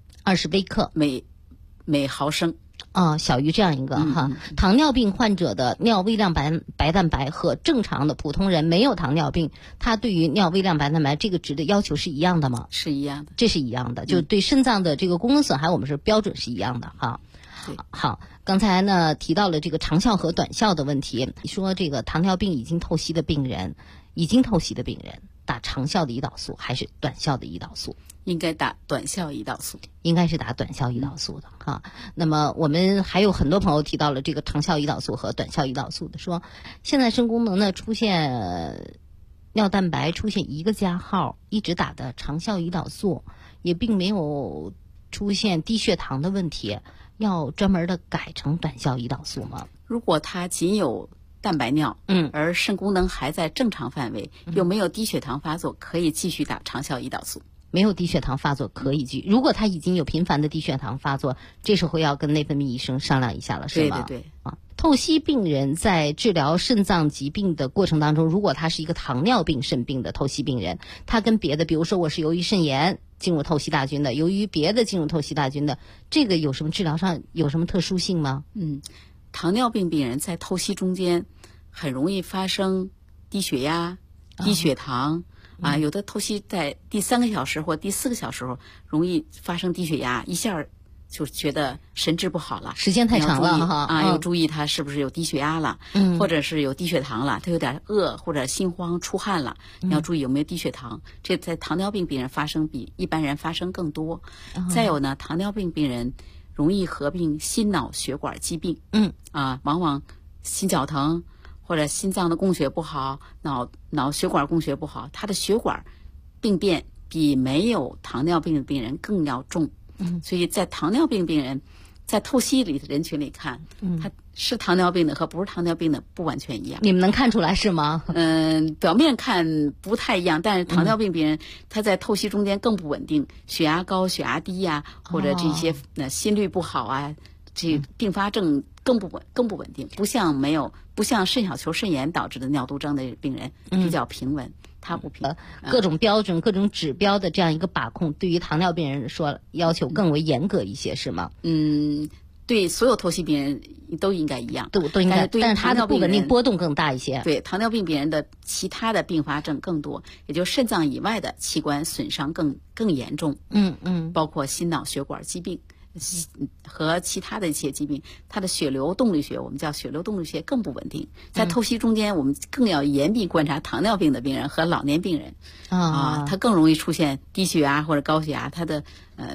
每毫升。 小于这样一个糖尿病患者的尿微量白蛋白和正常的普通人没有糖尿病，他对于尿微量白蛋白这个值的要求是一样的吗？ 是一样的， 这是一样的，就对肾脏的这个功能损害，我们是标准是一样的好，刚才呢提到了这个长效和短效的问题，你说这个糖尿病已经透析的病人打长效的胰岛素还是短效的胰岛素？ 应该打短效胰岛素， 应该是打短效胰岛素的那么我们还有很多朋友提到了这个长效胰岛素和短效胰岛素的，说现在肾功能呢出现尿蛋白出现1个加号，一直打的长效胰岛素也并没有出现低血糖的问题，要专门的改成短效胰岛素吗？ 如果它仅有蛋白尿，而肾功能还在正常范围，又没有低血糖发作，可以继续打长效胰岛素。 没有低血糖发作可以如果他已经有频繁的低血糖发作，这时候要跟内分泌医生商量一下了，是吗？ 对透析病人在治疗肾脏疾病的过程当中，如果他是一个糖尿病肾病的透析病人，他跟别的，比如说我是由于肾炎进入透析大军的，由于别的进入透析大军的，这个有什么治疗上有什么特殊性吗？ 糖尿病病人在透析中间很容易发生低血压、低血糖有的透析在第3个小时或第4个小时容易发生低血压，一下就觉得神志不好了， 时间太长了要注意他是不是有低血压了，或者是有低血糖了，他有点饿或者心慌出汗了，你要注意有没有低血糖，这在糖尿病病人发生比一般人发生更多。再有呢，糖尿病病人容易合并心脑血管疾病，往往心绞疼或者心脏的供血不好，脑血管供血不好，他的血管病变比没有糖尿病的病人更要重。 所以在糖尿病病人，在透析里的人群里看，他是糖尿病的和不是糖尿病的不完全一样。 你们能看出来是吗？ 表面看不太一样，但是糖尿病病人他在透析中间更不稳定，血压高、血压低呀，或者这些心律不好啊，这并发症更不稳定，不像肾小球肾炎导致的尿毒症的病人比较平稳。它不平， 各种标准、各种指标的这样一个把控，对于糖尿病人说要求更为严格一些，是吗？ 对，所有透析病人都应该一样， 都应该，但是它的不稳定波动更大一些。 对，糖尿病病人的其他的并发症更多，也就是肾脏以外的器官损伤更严重。包括心脑血管疾病。和其他的一些疾病，它的血流动力学，我们叫血流动力学更不稳定。在透析中间，我们更要严密观察糖尿病的病人和老年病人他更容易出现低血压或者高血压，他的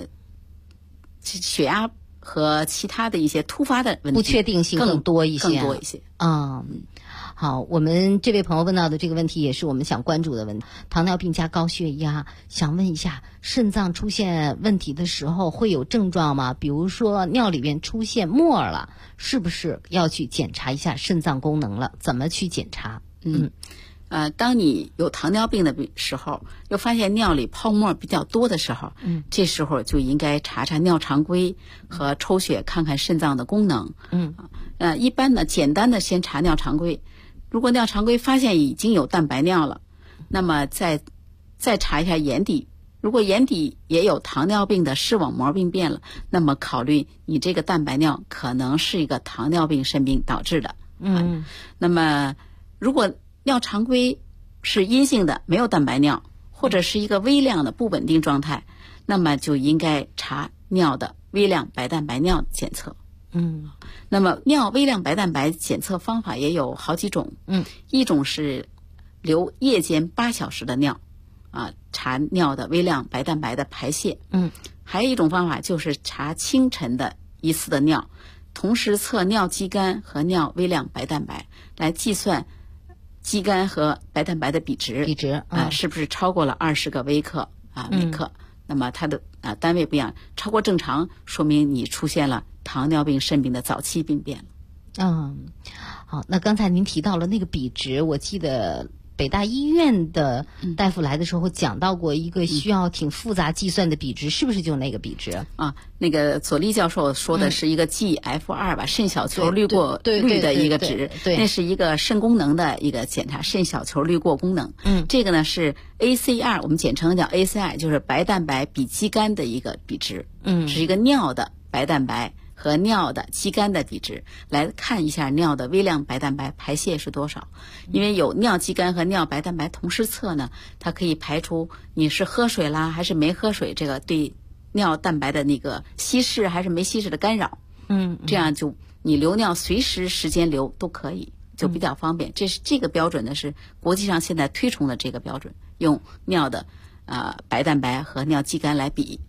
血压和其他的一些突发的问题不确定性更多一些。好，我们这位朋友问到的这个问题也是我们想关注的问题。糖尿病加高血压，想问一下，肾脏出现问题的时候会有症状吗？比如说尿里边出现沫了，是不是要去检查一下肾脏功能了？怎么去检查？ 当你有糖尿病的时候，又发现尿里泡沫比较多的时候，这时候就应该查查尿常规和抽血看看肾脏的功能。一般呢，简单的先查尿常规。如果尿常规发现已经有蛋白尿了，那么再查一下眼底。如果眼底也有糖尿病的视网膜病变了，那么考虑你这个蛋白尿可能是一个糖尿病肾病导致的。那么如果尿常规是阴性的，没有蛋白尿，或者是一个微量的不稳定状态，那么就应该查尿的微量白蛋白尿检测。那么尿微量白蛋白检测方法也有好几种。一种是留夜间8小时的尿查尿的微量白蛋白的排泄。还有一种方法就是查清晨的一次的尿，同时测尿肌酐和尿微量白蛋白，来计算肌酐和白蛋白的比值是不是超过了20个微克每克。那么它的单位不一样，超过正常说明你出现了糖尿病肾病的早期病变了。 好，那刚才您提到了那个比值，我记得北大医院的大夫来的时候讲到过一个需要挺复杂计算的比值，是不是就那个比值那个左立教授说的是一个 GFR 吧，肾小球滤过率的一个值，那是一个肾功能的一个检查，肾小球滤过功能。这个呢是 ACR， 我们简称叫 ACR， 就是白蛋白比肌酐的一个比值。是一个尿的白蛋白和尿的肌酐的比值，来看一下尿的微量白蛋白排泄是多少。因为有尿肌酐和尿白蛋白同时测呢，它可以排除你是喝水啦还是没喝水，这个对尿蛋白的那个稀释还是没稀释的干扰。这样就你留尿随时时间留都可以，就比较方便。这个标准呢是国际上现在推崇的这个标准，用尿的白蛋白和尿肌酐来比。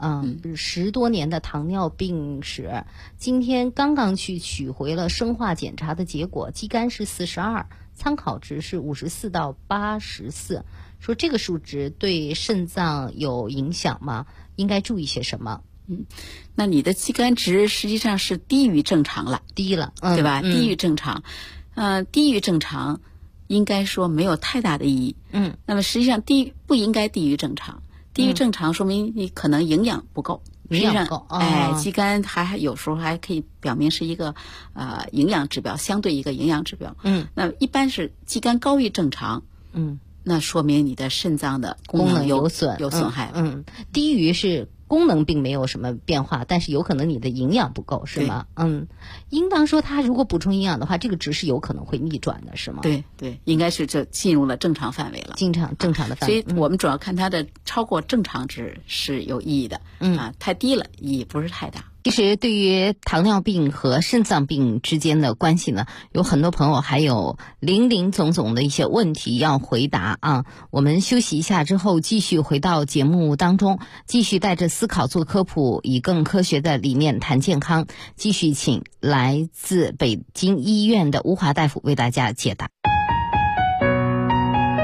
10多年的糖尿病史，今天刚刚去取回了生化检查的结果，肌酐是42，参考值是54到84。说这个数值对肾脏有影响吗？应该注意些什么？ 那你的肌酐值实际上是低于正常了， 低了， 对吧？低于正常，低于正常，应该说没有太大的意义。那么实际上不应该低于正常，低于正常说明你可能营养不够。 营养不够， 肌酐还有时候还可以表明是一个营养指标，相对一个营养指标。那一般是肌酐高于正常。那说明你的肾脏的功能有损害。 低于是功能并没有什么变化，但是有可能你的营养不够，是吗？应当说它如果补充营养的话，这个值是有可能会逆转的，是吗？ 对，应该是就进入了正常范围了， 正常的范围。 所以我们主要看它的超过正常值是有意义的。太低了意义不是太大。 其实对于糖尿病和肾脏病之间的关系呢，有很多朋友还有林林总总的一些问题要回答我们休息一下之后，继续回到节目当中，继续带着思考做科普，以更科学的理念谈健康。继续请来自北京医院的吴华大夫为大家解答。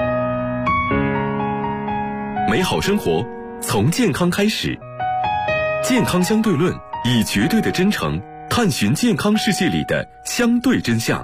美好生活从健康开始。 健康相对论以绝对的真诚探寻健康世界里的相对真相。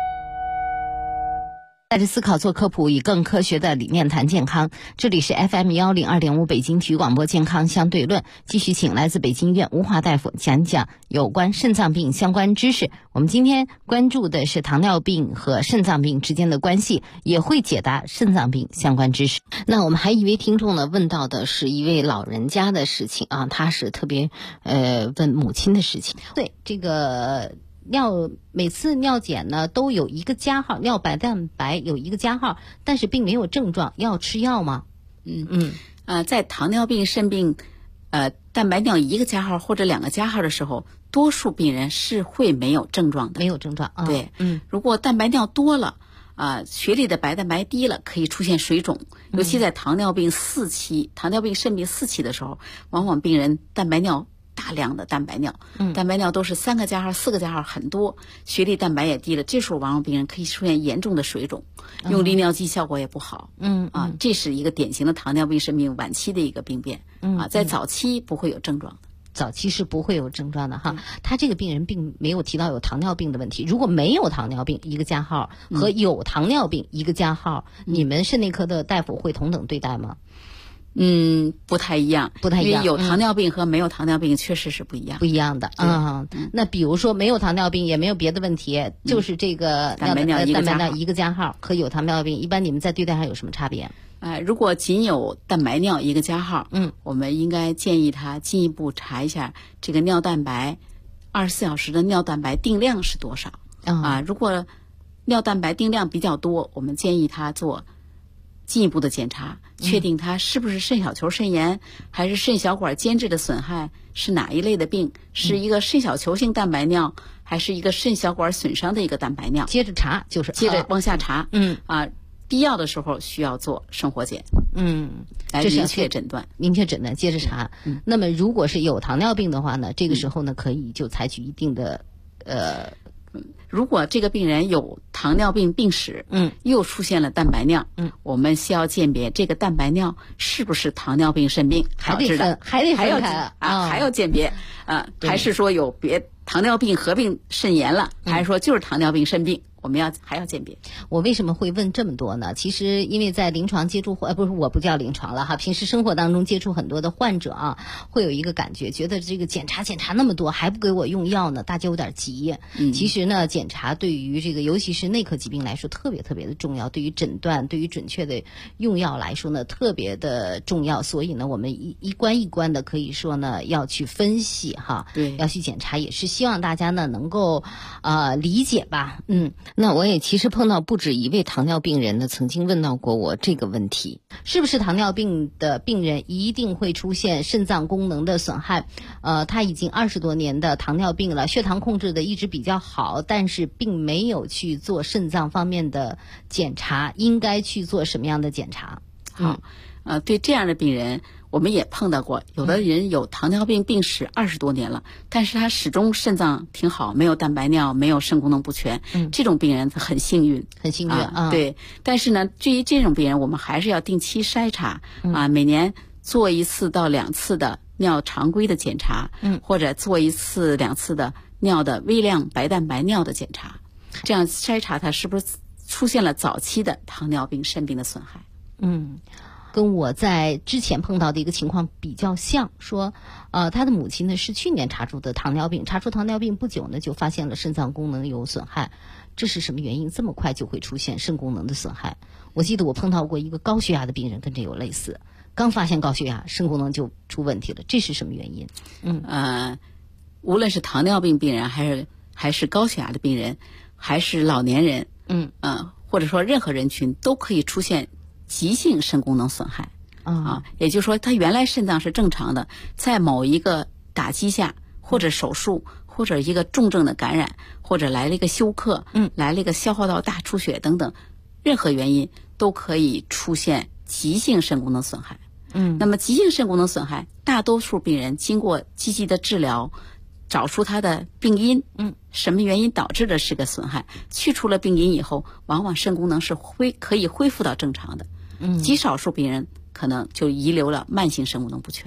带着思考做科普，以更科学的理念谈健康。这里是 FM102.5 北京体育广播健康相对论，继续请来自北京医院吴华大夫讲讲有关肾脏病相关知识。我们今天关注的是糖尿病和肾脏病之间的关系，也会解答肾脏病相关知识。那我们还一位听众呢问到的是一位老人家的事情啊，他是特别问母亲的事情。对，这个每次尿检呢都有一个加号，尿白蛋白有一个加号，但是并没有症状，要吃药吗？ 在糖尿病、肾病，蛋白尿一个加号或者2个加号的时候，多数病人是会没有症状的。 没有症状啊。 对，如果蛋白尿多了，血里的白蛋白低了，可以出现水肿，尤其在糖尿病4期、糖尿病肾病4期的时候，往往病人蛋白尿。大量的蛋白尿，蛋白尿都是3个加号、4个加号很多，血里蛋白也低了，这时候往往病人可以出现严重的水肿，用利尿剂效果也不好。这是一个典型的糖尿病肾病晚期的一个病变。在早期不会有症状的。 早期是不会有症状的哈。他这个病人并没有提到有糖尿病的问题。如果没有糖尿病一个加号和有糖尿病一个加号，你们肾内科的大夫会同等对待吗？ 不太一样，因为有糖尿病和没有糖尿病确实是不一样的。那比如说没有糖尿病也没有别的问题，就是这个蛋白尿一个加号和有糖尿病，一般你们在对待上有什么差别？ 如果仅有蛋白尿一个加号，我们应该建议他进一步查一下这个尿蛋白24小时的尿蛋白定量是多少。如果尿蛋白定量比较多，我们建议他做进一步的检查，确定它是不是肾小球肾炎，还是肾小管间质的损害，是哪一类的病，是一个肾小球性蛋白尿，还是一个肾小管损伤的一个蛋白尿。 接着查，就是接着往下查。必要的时候需要做生活检。来明确诊断， 接着查。那么如果是有糖尿病的话呢，这个时候呢可以就采取一定的如果这个病人有糖尿病病史，又出现了蛋白尿，我们需要鉴别这个蛋白尿是不是糖尿病肾病导致的，还要鉴别还是说有糖尿病合并肾炎了，还是说就是糖尿病肾病，我们还要鉴别。 我为什么会问这么多呢？其实因为在临床接触我不叫临床了哈，平时生活当中接触很多的患者啊，会有一个感觉，觉得这个检查那么多还不给我用药呢，大家有点急。其实呢，检查对于这个尤其是内科疾病来说特别特别的重要，对于诊断，对于准确的用药来说呢特别的重要，所以呢我们一关一关的可以说呢要去分析哈， 对， 要去检查，也是希望大家呢能够理解吧。那我也其实碰到不止一位糖尿病人呢曾经问到过我这个问题，是不是糖尿病的病人一定会出现肾脏功能的损害？他已经20多年的糖尿病了，血糖控制的一直比较好，但是并没有去做肾脏方面的检查，应该去做什么样的检查？ 好，对这样的病人我们也碰到过，有的人有糖尿病病史20多年了，但是他始终肾脏挺好，没有蛋白尿，没有肾功能不全，这种病人很幸运，对。但是呢，至于这种病人，我们还是要定期筛查每年做1次到2次的尿常规的检查，或者做1次2次的尿的微量白蛋白尿的检查，这样筛查他是不是出现了早期的糖尿病肾病的损害。 跟我在之前碰到的一个情况比较像，说他的母亲呢是去年查出的糖尿病，查出糖尿病不久呢就发现了肾脏功能有损害，这是什么原因这么快就会出现肾功能的损害？我记得我碰到过一个高血压的病人跟这有类似，刚发现高血压肾功能就出问题了，这是什么原因？ 无论是糖尿病病人还是高血压的病人，还是老年人，或者说任何人群都可以出现急性肾功能损害也就是说他原来肾脏是正常的，在某一个打击下或者手术或者一个重症的感染，或者来了一个休克，来了一个消化道大出血等等，任何原因都可以出现急性肾功能损害。那么急性肾功能损害，大多数病人经过积极的治疗，找出它的病因，什么原因导致的是个损害，去除了病因以后，往往肾功能是可以恢复到正常的。极少数病人可能就遗留了慢性肾功能不全。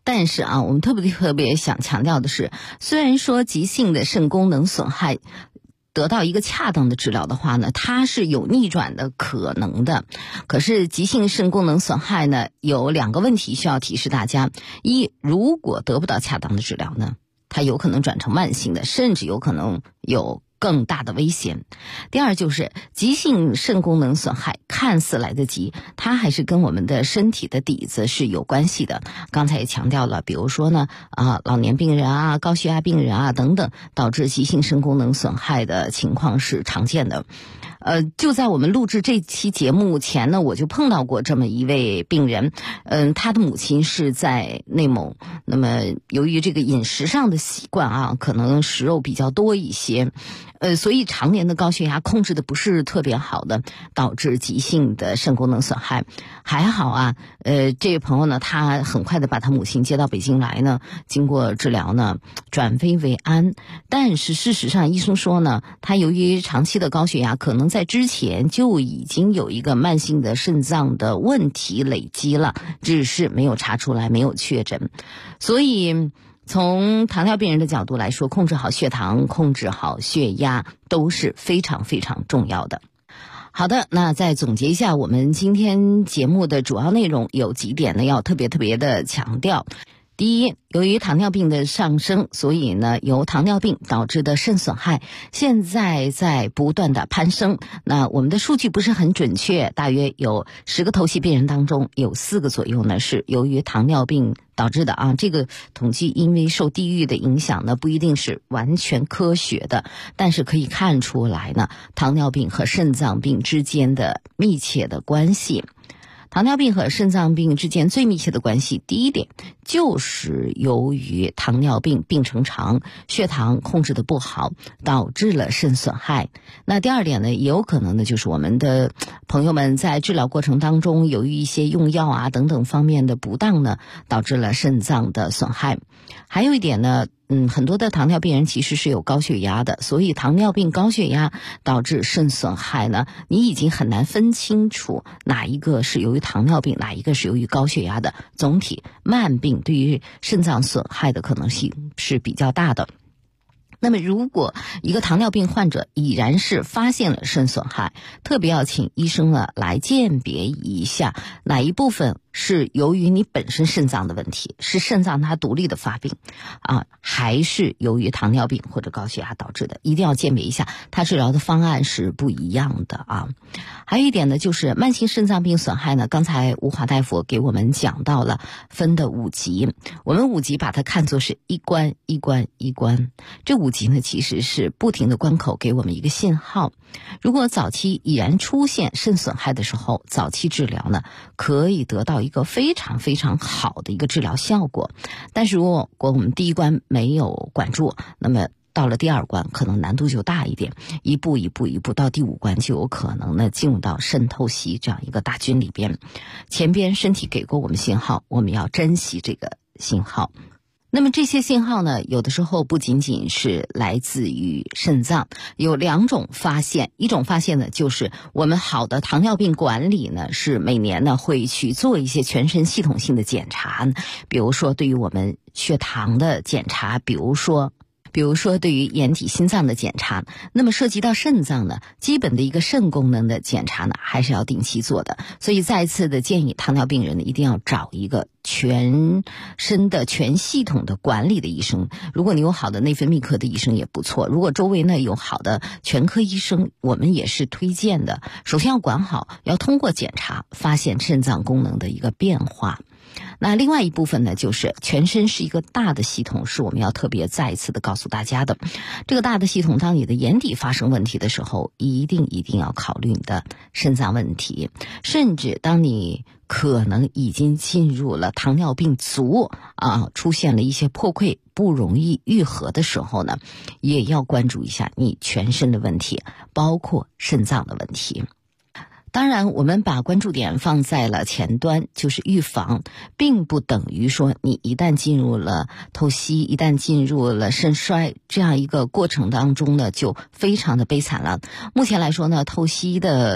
但是啊，我们特别想强调的是，虽然说急性的肾功能损害得到一个恰当的治疗的话呢，它是有逆转的可能的。可是急性肾功能损害呢，有2个问题需要提示大家：一，如果得不到恰当的治疗呢，它有可能转成慢性的，甚至有可能有更大的危险。第二，就是急性肾功能损害看似来得及，它还是跟我们的身体的底子是有关系的。刚才也强调了，比如说呢老年病人啊、高血压病人啊等等，导致急性肾功能损害的情况是常见的。就在我们录制这期节目前呢，我就碰到过这么一位病人。他的母亲是在内蒙，那么由于这个饮食上的习惯啊，可能食肉比较多一些，所以常年的高血压控制的不是特别好的，导致急性的肾功能损害。还好啊，这位朋友呢，他很快的把他母亲接到北京来呢，经过治疗呢，转危为安。但是事实上，医生说呢，他由于长期的高血压，可能在之前就已经有一个慢性的肾脏的问题累积了，只是没有查出来，没有确诊。所以从糖尿病人的角度来说，控制好血糖、控制好血压都是非常非常重要的。好的，那再总结一下我们今天节目的主要内容，有几点呢要特别的强调。第一，由于糖尿病的上升，所以呢，由糖尿病导致的肾损害现在在不断的攀升。那我们的数据不是很准确，大约有10个透析病人当中有4个左右呢是由于糖尿病导致的啊。这个统计因为受地域的影响呢，不一定是完全科学的，但是可以看出来呢，糖尿病和肾脏病之间的密切的关系。糖尿病和肾脏病之间最密切的关系，第一点就是由于糖尿病病程长，血糖控制的不好，导致了肾损害。那第二点呢，也有可能的就是我们的朋友们在治疗过程当中，由于一些用药啊等等方面的不当呢，导致了肾脏的损害。还有一点呢，很多的糖尿病人其实是有高血压的，所以糖尿病高血压导致肾损害呢，你已经很难分清楚哪一个是由于糖尿病，哪一个是由于高血压的。总体慢病对于肾脏损害的可能性是比较大的。那么如果一个糖尿病患者已然是发现了肾损害，特别要请医生呢来鉴别一下哪一部分是由于你本身肾脏的问题，是肾脏它独立的发病啊，还是由于糖尿病或者高血压导致的，一定要鉴别一下，它治疗的方案是不一样的啊。还有一点呢，就是慢性肾脏病损害呢，刚才吴华大夫给我们讲到了分的5级，我们5级把它看作是一关一关一关，这5级呢其实是不停的关口给我们一个信号。如果早期已然出现肾损害的时候，早期治疗呢可以得到一个非常非常好的一个治疗效果。但是如果我们第1关没有管住，那么到了第2关可能难度就大一点，一步到第5关就有可能呢进入到肾透析这样一个大军里边。前边身体给过我们信号，我们要珍惜这个信号。那么这些信号呢，有的时候不仅仅是来自于肾脏，有2种发现。一种发现呢，就是我们好的糖尿病管理呢，是每年呢会去做一些全身系统性的检查，比如说对于我们血糖的检查，比如说对于眼底心脏的检查。那么涉及到肾脏呢，基本的一个肾功能的检查呢，还是要定期做的。所以再次的建议糖尿病人呢，一定要找一个全身的全系统的管理的医生。如果你有好的内分泌科的医生也不错，如果周围呢有好的全科医生，我们也是推荐的。首先要管好，要通过检查发现肾脏功能的一个变化。那另外一部分呢，就是全身是一个大的系统，是我们要特别再一次的告诉大家的。这个大的系统，当你的眼底发生问题的时候，一定要考虑你的肾脏问题。甚至当你可能已经进入了糖尿病足啊，出现了一些破溃不容易愈合的时候呢，也要关注一下你全身的问题，包括肾脏的问题。当然我们把关注点放在了前端，就是预防，并不等于说你一旦进入了透析，一旦进入了肾衰这样一个过程当中呢，就非常的悲惨了。目前来说呢，透析的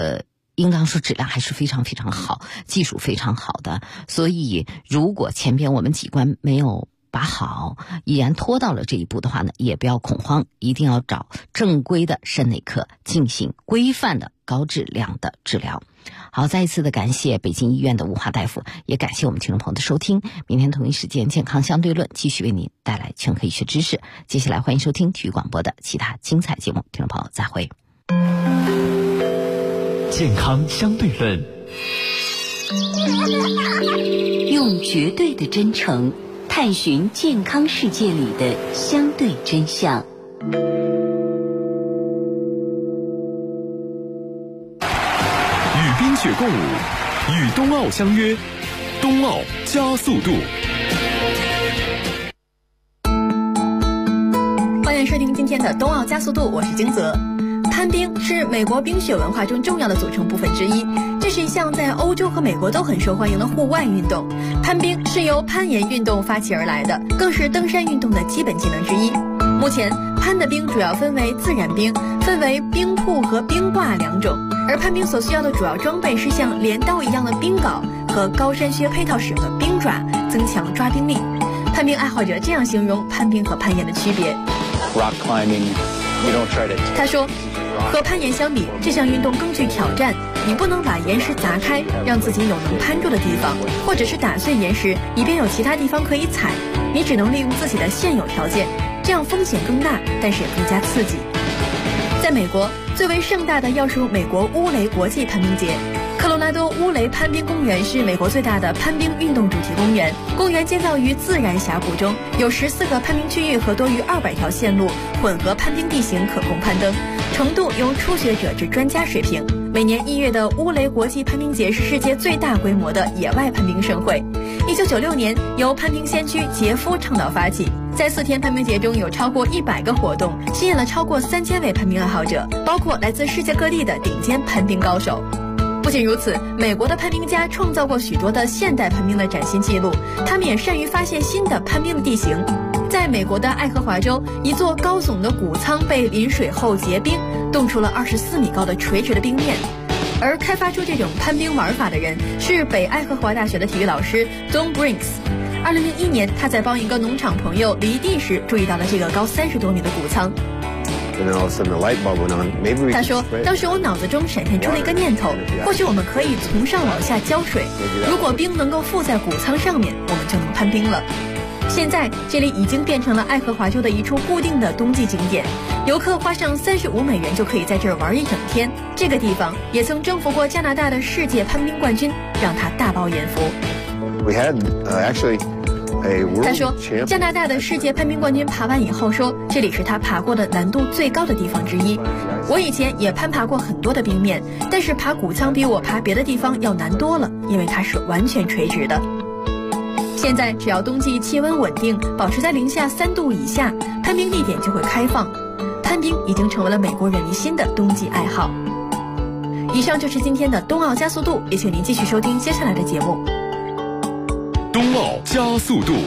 应当说质量还是非常非常好，技术非常好的。所以如果前边我们几关没有把好，依然拖到了这一步的话呢，也不要恐慌，一定要找正规的肾内科进行规范的高质量的治疗。好，再一次的感谢北京医院的吴华大夫，也感谢我们听众朋友的收听。明天同一时间健康相对论继续为您带来全科医学知识。接下来欢迎收听体育广播的其他精彩节目，听众朋友再会。 健康相对论， 用绝对的真诚探寻健康世界里的相对真相。 与冰雪共舞，与冬奥相约，冬奥加速度。 欢迎收听今天的冬奥加速度，我是金泽。攀冰是美国冰雪文化中重要的组成部分之一，这是一项在欧洲和美国都很受欢迎的户外运动。攀冰是由攀岩运动发起而来的，更是登山运动的基本技能之一。目前攀的冰主要分为自然冰，分为冰瀑和冰挂两种，而攀冰所需要的主要装备是像镰刀一样的冰镐和高山靴配套使用的冰爪，增强抓冰力。攀冰爱好者这样形容攀冰和攀岩的区别。 Rock climbing, you don't try to... 他说，和攀岩相比，这项运动更具挑战。你不能把岩石砸开，让自己有能攀住的地方，或者是打碎岩石，以便有其他地方可以踩。你只能利用自己的现有条件，这样风险更大，但是也更加刺激。在美国，最为盛大的要数美国乌雷国际攀冰节。科罗拉多乌雷攀冰公园是美国最大的攀冰运动主题公园。公园建造于自然峡谷中，有14个攀冰区域和多于200条线路，混合攀冰地形可供攀登，程度由初学者至专家水平。每年1月的乌雷国际攀冰节是世界最大规模的野外攀冰盛会。1996年由攀冰先驱杰夫倡导发起，在4天攀冰节中有超过100个活动，吸引了超过3000位攀冰爱好者，包括来自世界各地的顶尖攀冰高手。不仅如此，美国的攀冰家创造过许多的现代攀冰的崭新纪录，他们也善于发现新的攀冰的地形。在美国的爱荷华州，一座高耸的谷仓被淋水后结冰，冻出了24米高的垂直的冰面。而开发出这种攀冰玩法的人是北爱荷华大学的体育老师 Don Brinks。2001年，他在帮一个农场朋友犁地时注意到了这个高30多米的谷仓。他说，当时我脑子中闪现出了一个念头，或许我们可以从上往下浇水，如果冰能够附在谷仓上面，我们就能攀冰了。现在这里已经变成了爱荷华州的一处固定的冬季景点，游客花上35美元就可以在这儿玩一整天。这个地方也曾征服过加拿大的世界攀冰冠军，让他大饱眼福。他说，加拿大的世界攀冰冠军爬完以后说，这里是他爬过的难度最高的地方之一。我以前也攀爬过很多的冰面，但是爬谷仓比我爬别的地方要难多了，因为它是完全垂直的。现在只要冬季气温稳定，保持在零下3度以下，攀冰地点就会开放。攀冰已经成为了美国人民新的冬季爱好。以上就是今天的冬奥加速度，也请您继续收听接下来的节目。 冬奥加速度。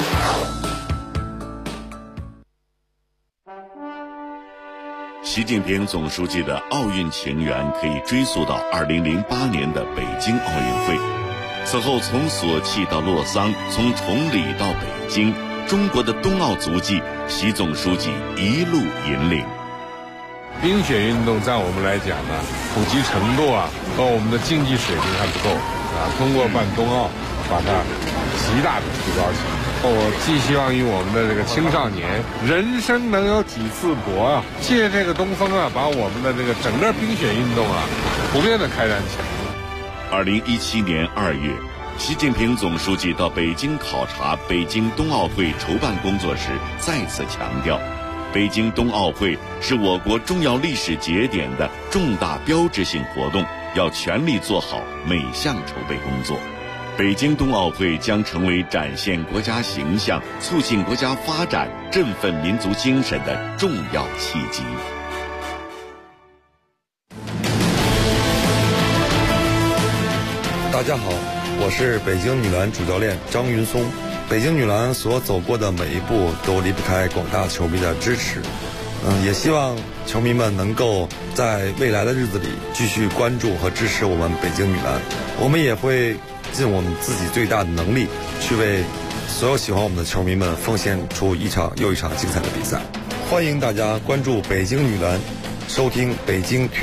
习近平总书记的奥运情缘可以追溯到2008年的北京奥运会。此后，从索契到洛桑，从崇礼到北京，中国的冬奥足迹，习总书记一路引领。 冰雪运动在我们来讲呢，普及程度和我们的竞技水平还不够通过办冬奥，把它极大的提高起来。我寄希望于我们的这个青少年，人生能有几次搏借这个东风把我们的这个整个冰雪运动普遍的开展起来。 2017年2月，习近平总书记到北京考察北京冬奥会筹办工作时，再次强调，北京冬奥会是我国重要历史节点的重大标志性活动，要全力做好每项筹备工作。北京冬奥会将成为展现国家形象、促进国家发展、振奋民族精神的重要契机。 大家好，我是北京女篮主教练张云松。北京女篮所走过的每一步都离不开广大球迷的支持。 也希望球迷们能够在未来的日子里继续关注和支持我们北京女篮。我们也会尽我们自己最大的能力，去为所有喜欢我们的球迷们奉献出一场又一场精彩的比赛。欢迎大家关注北京女篮，收听北京体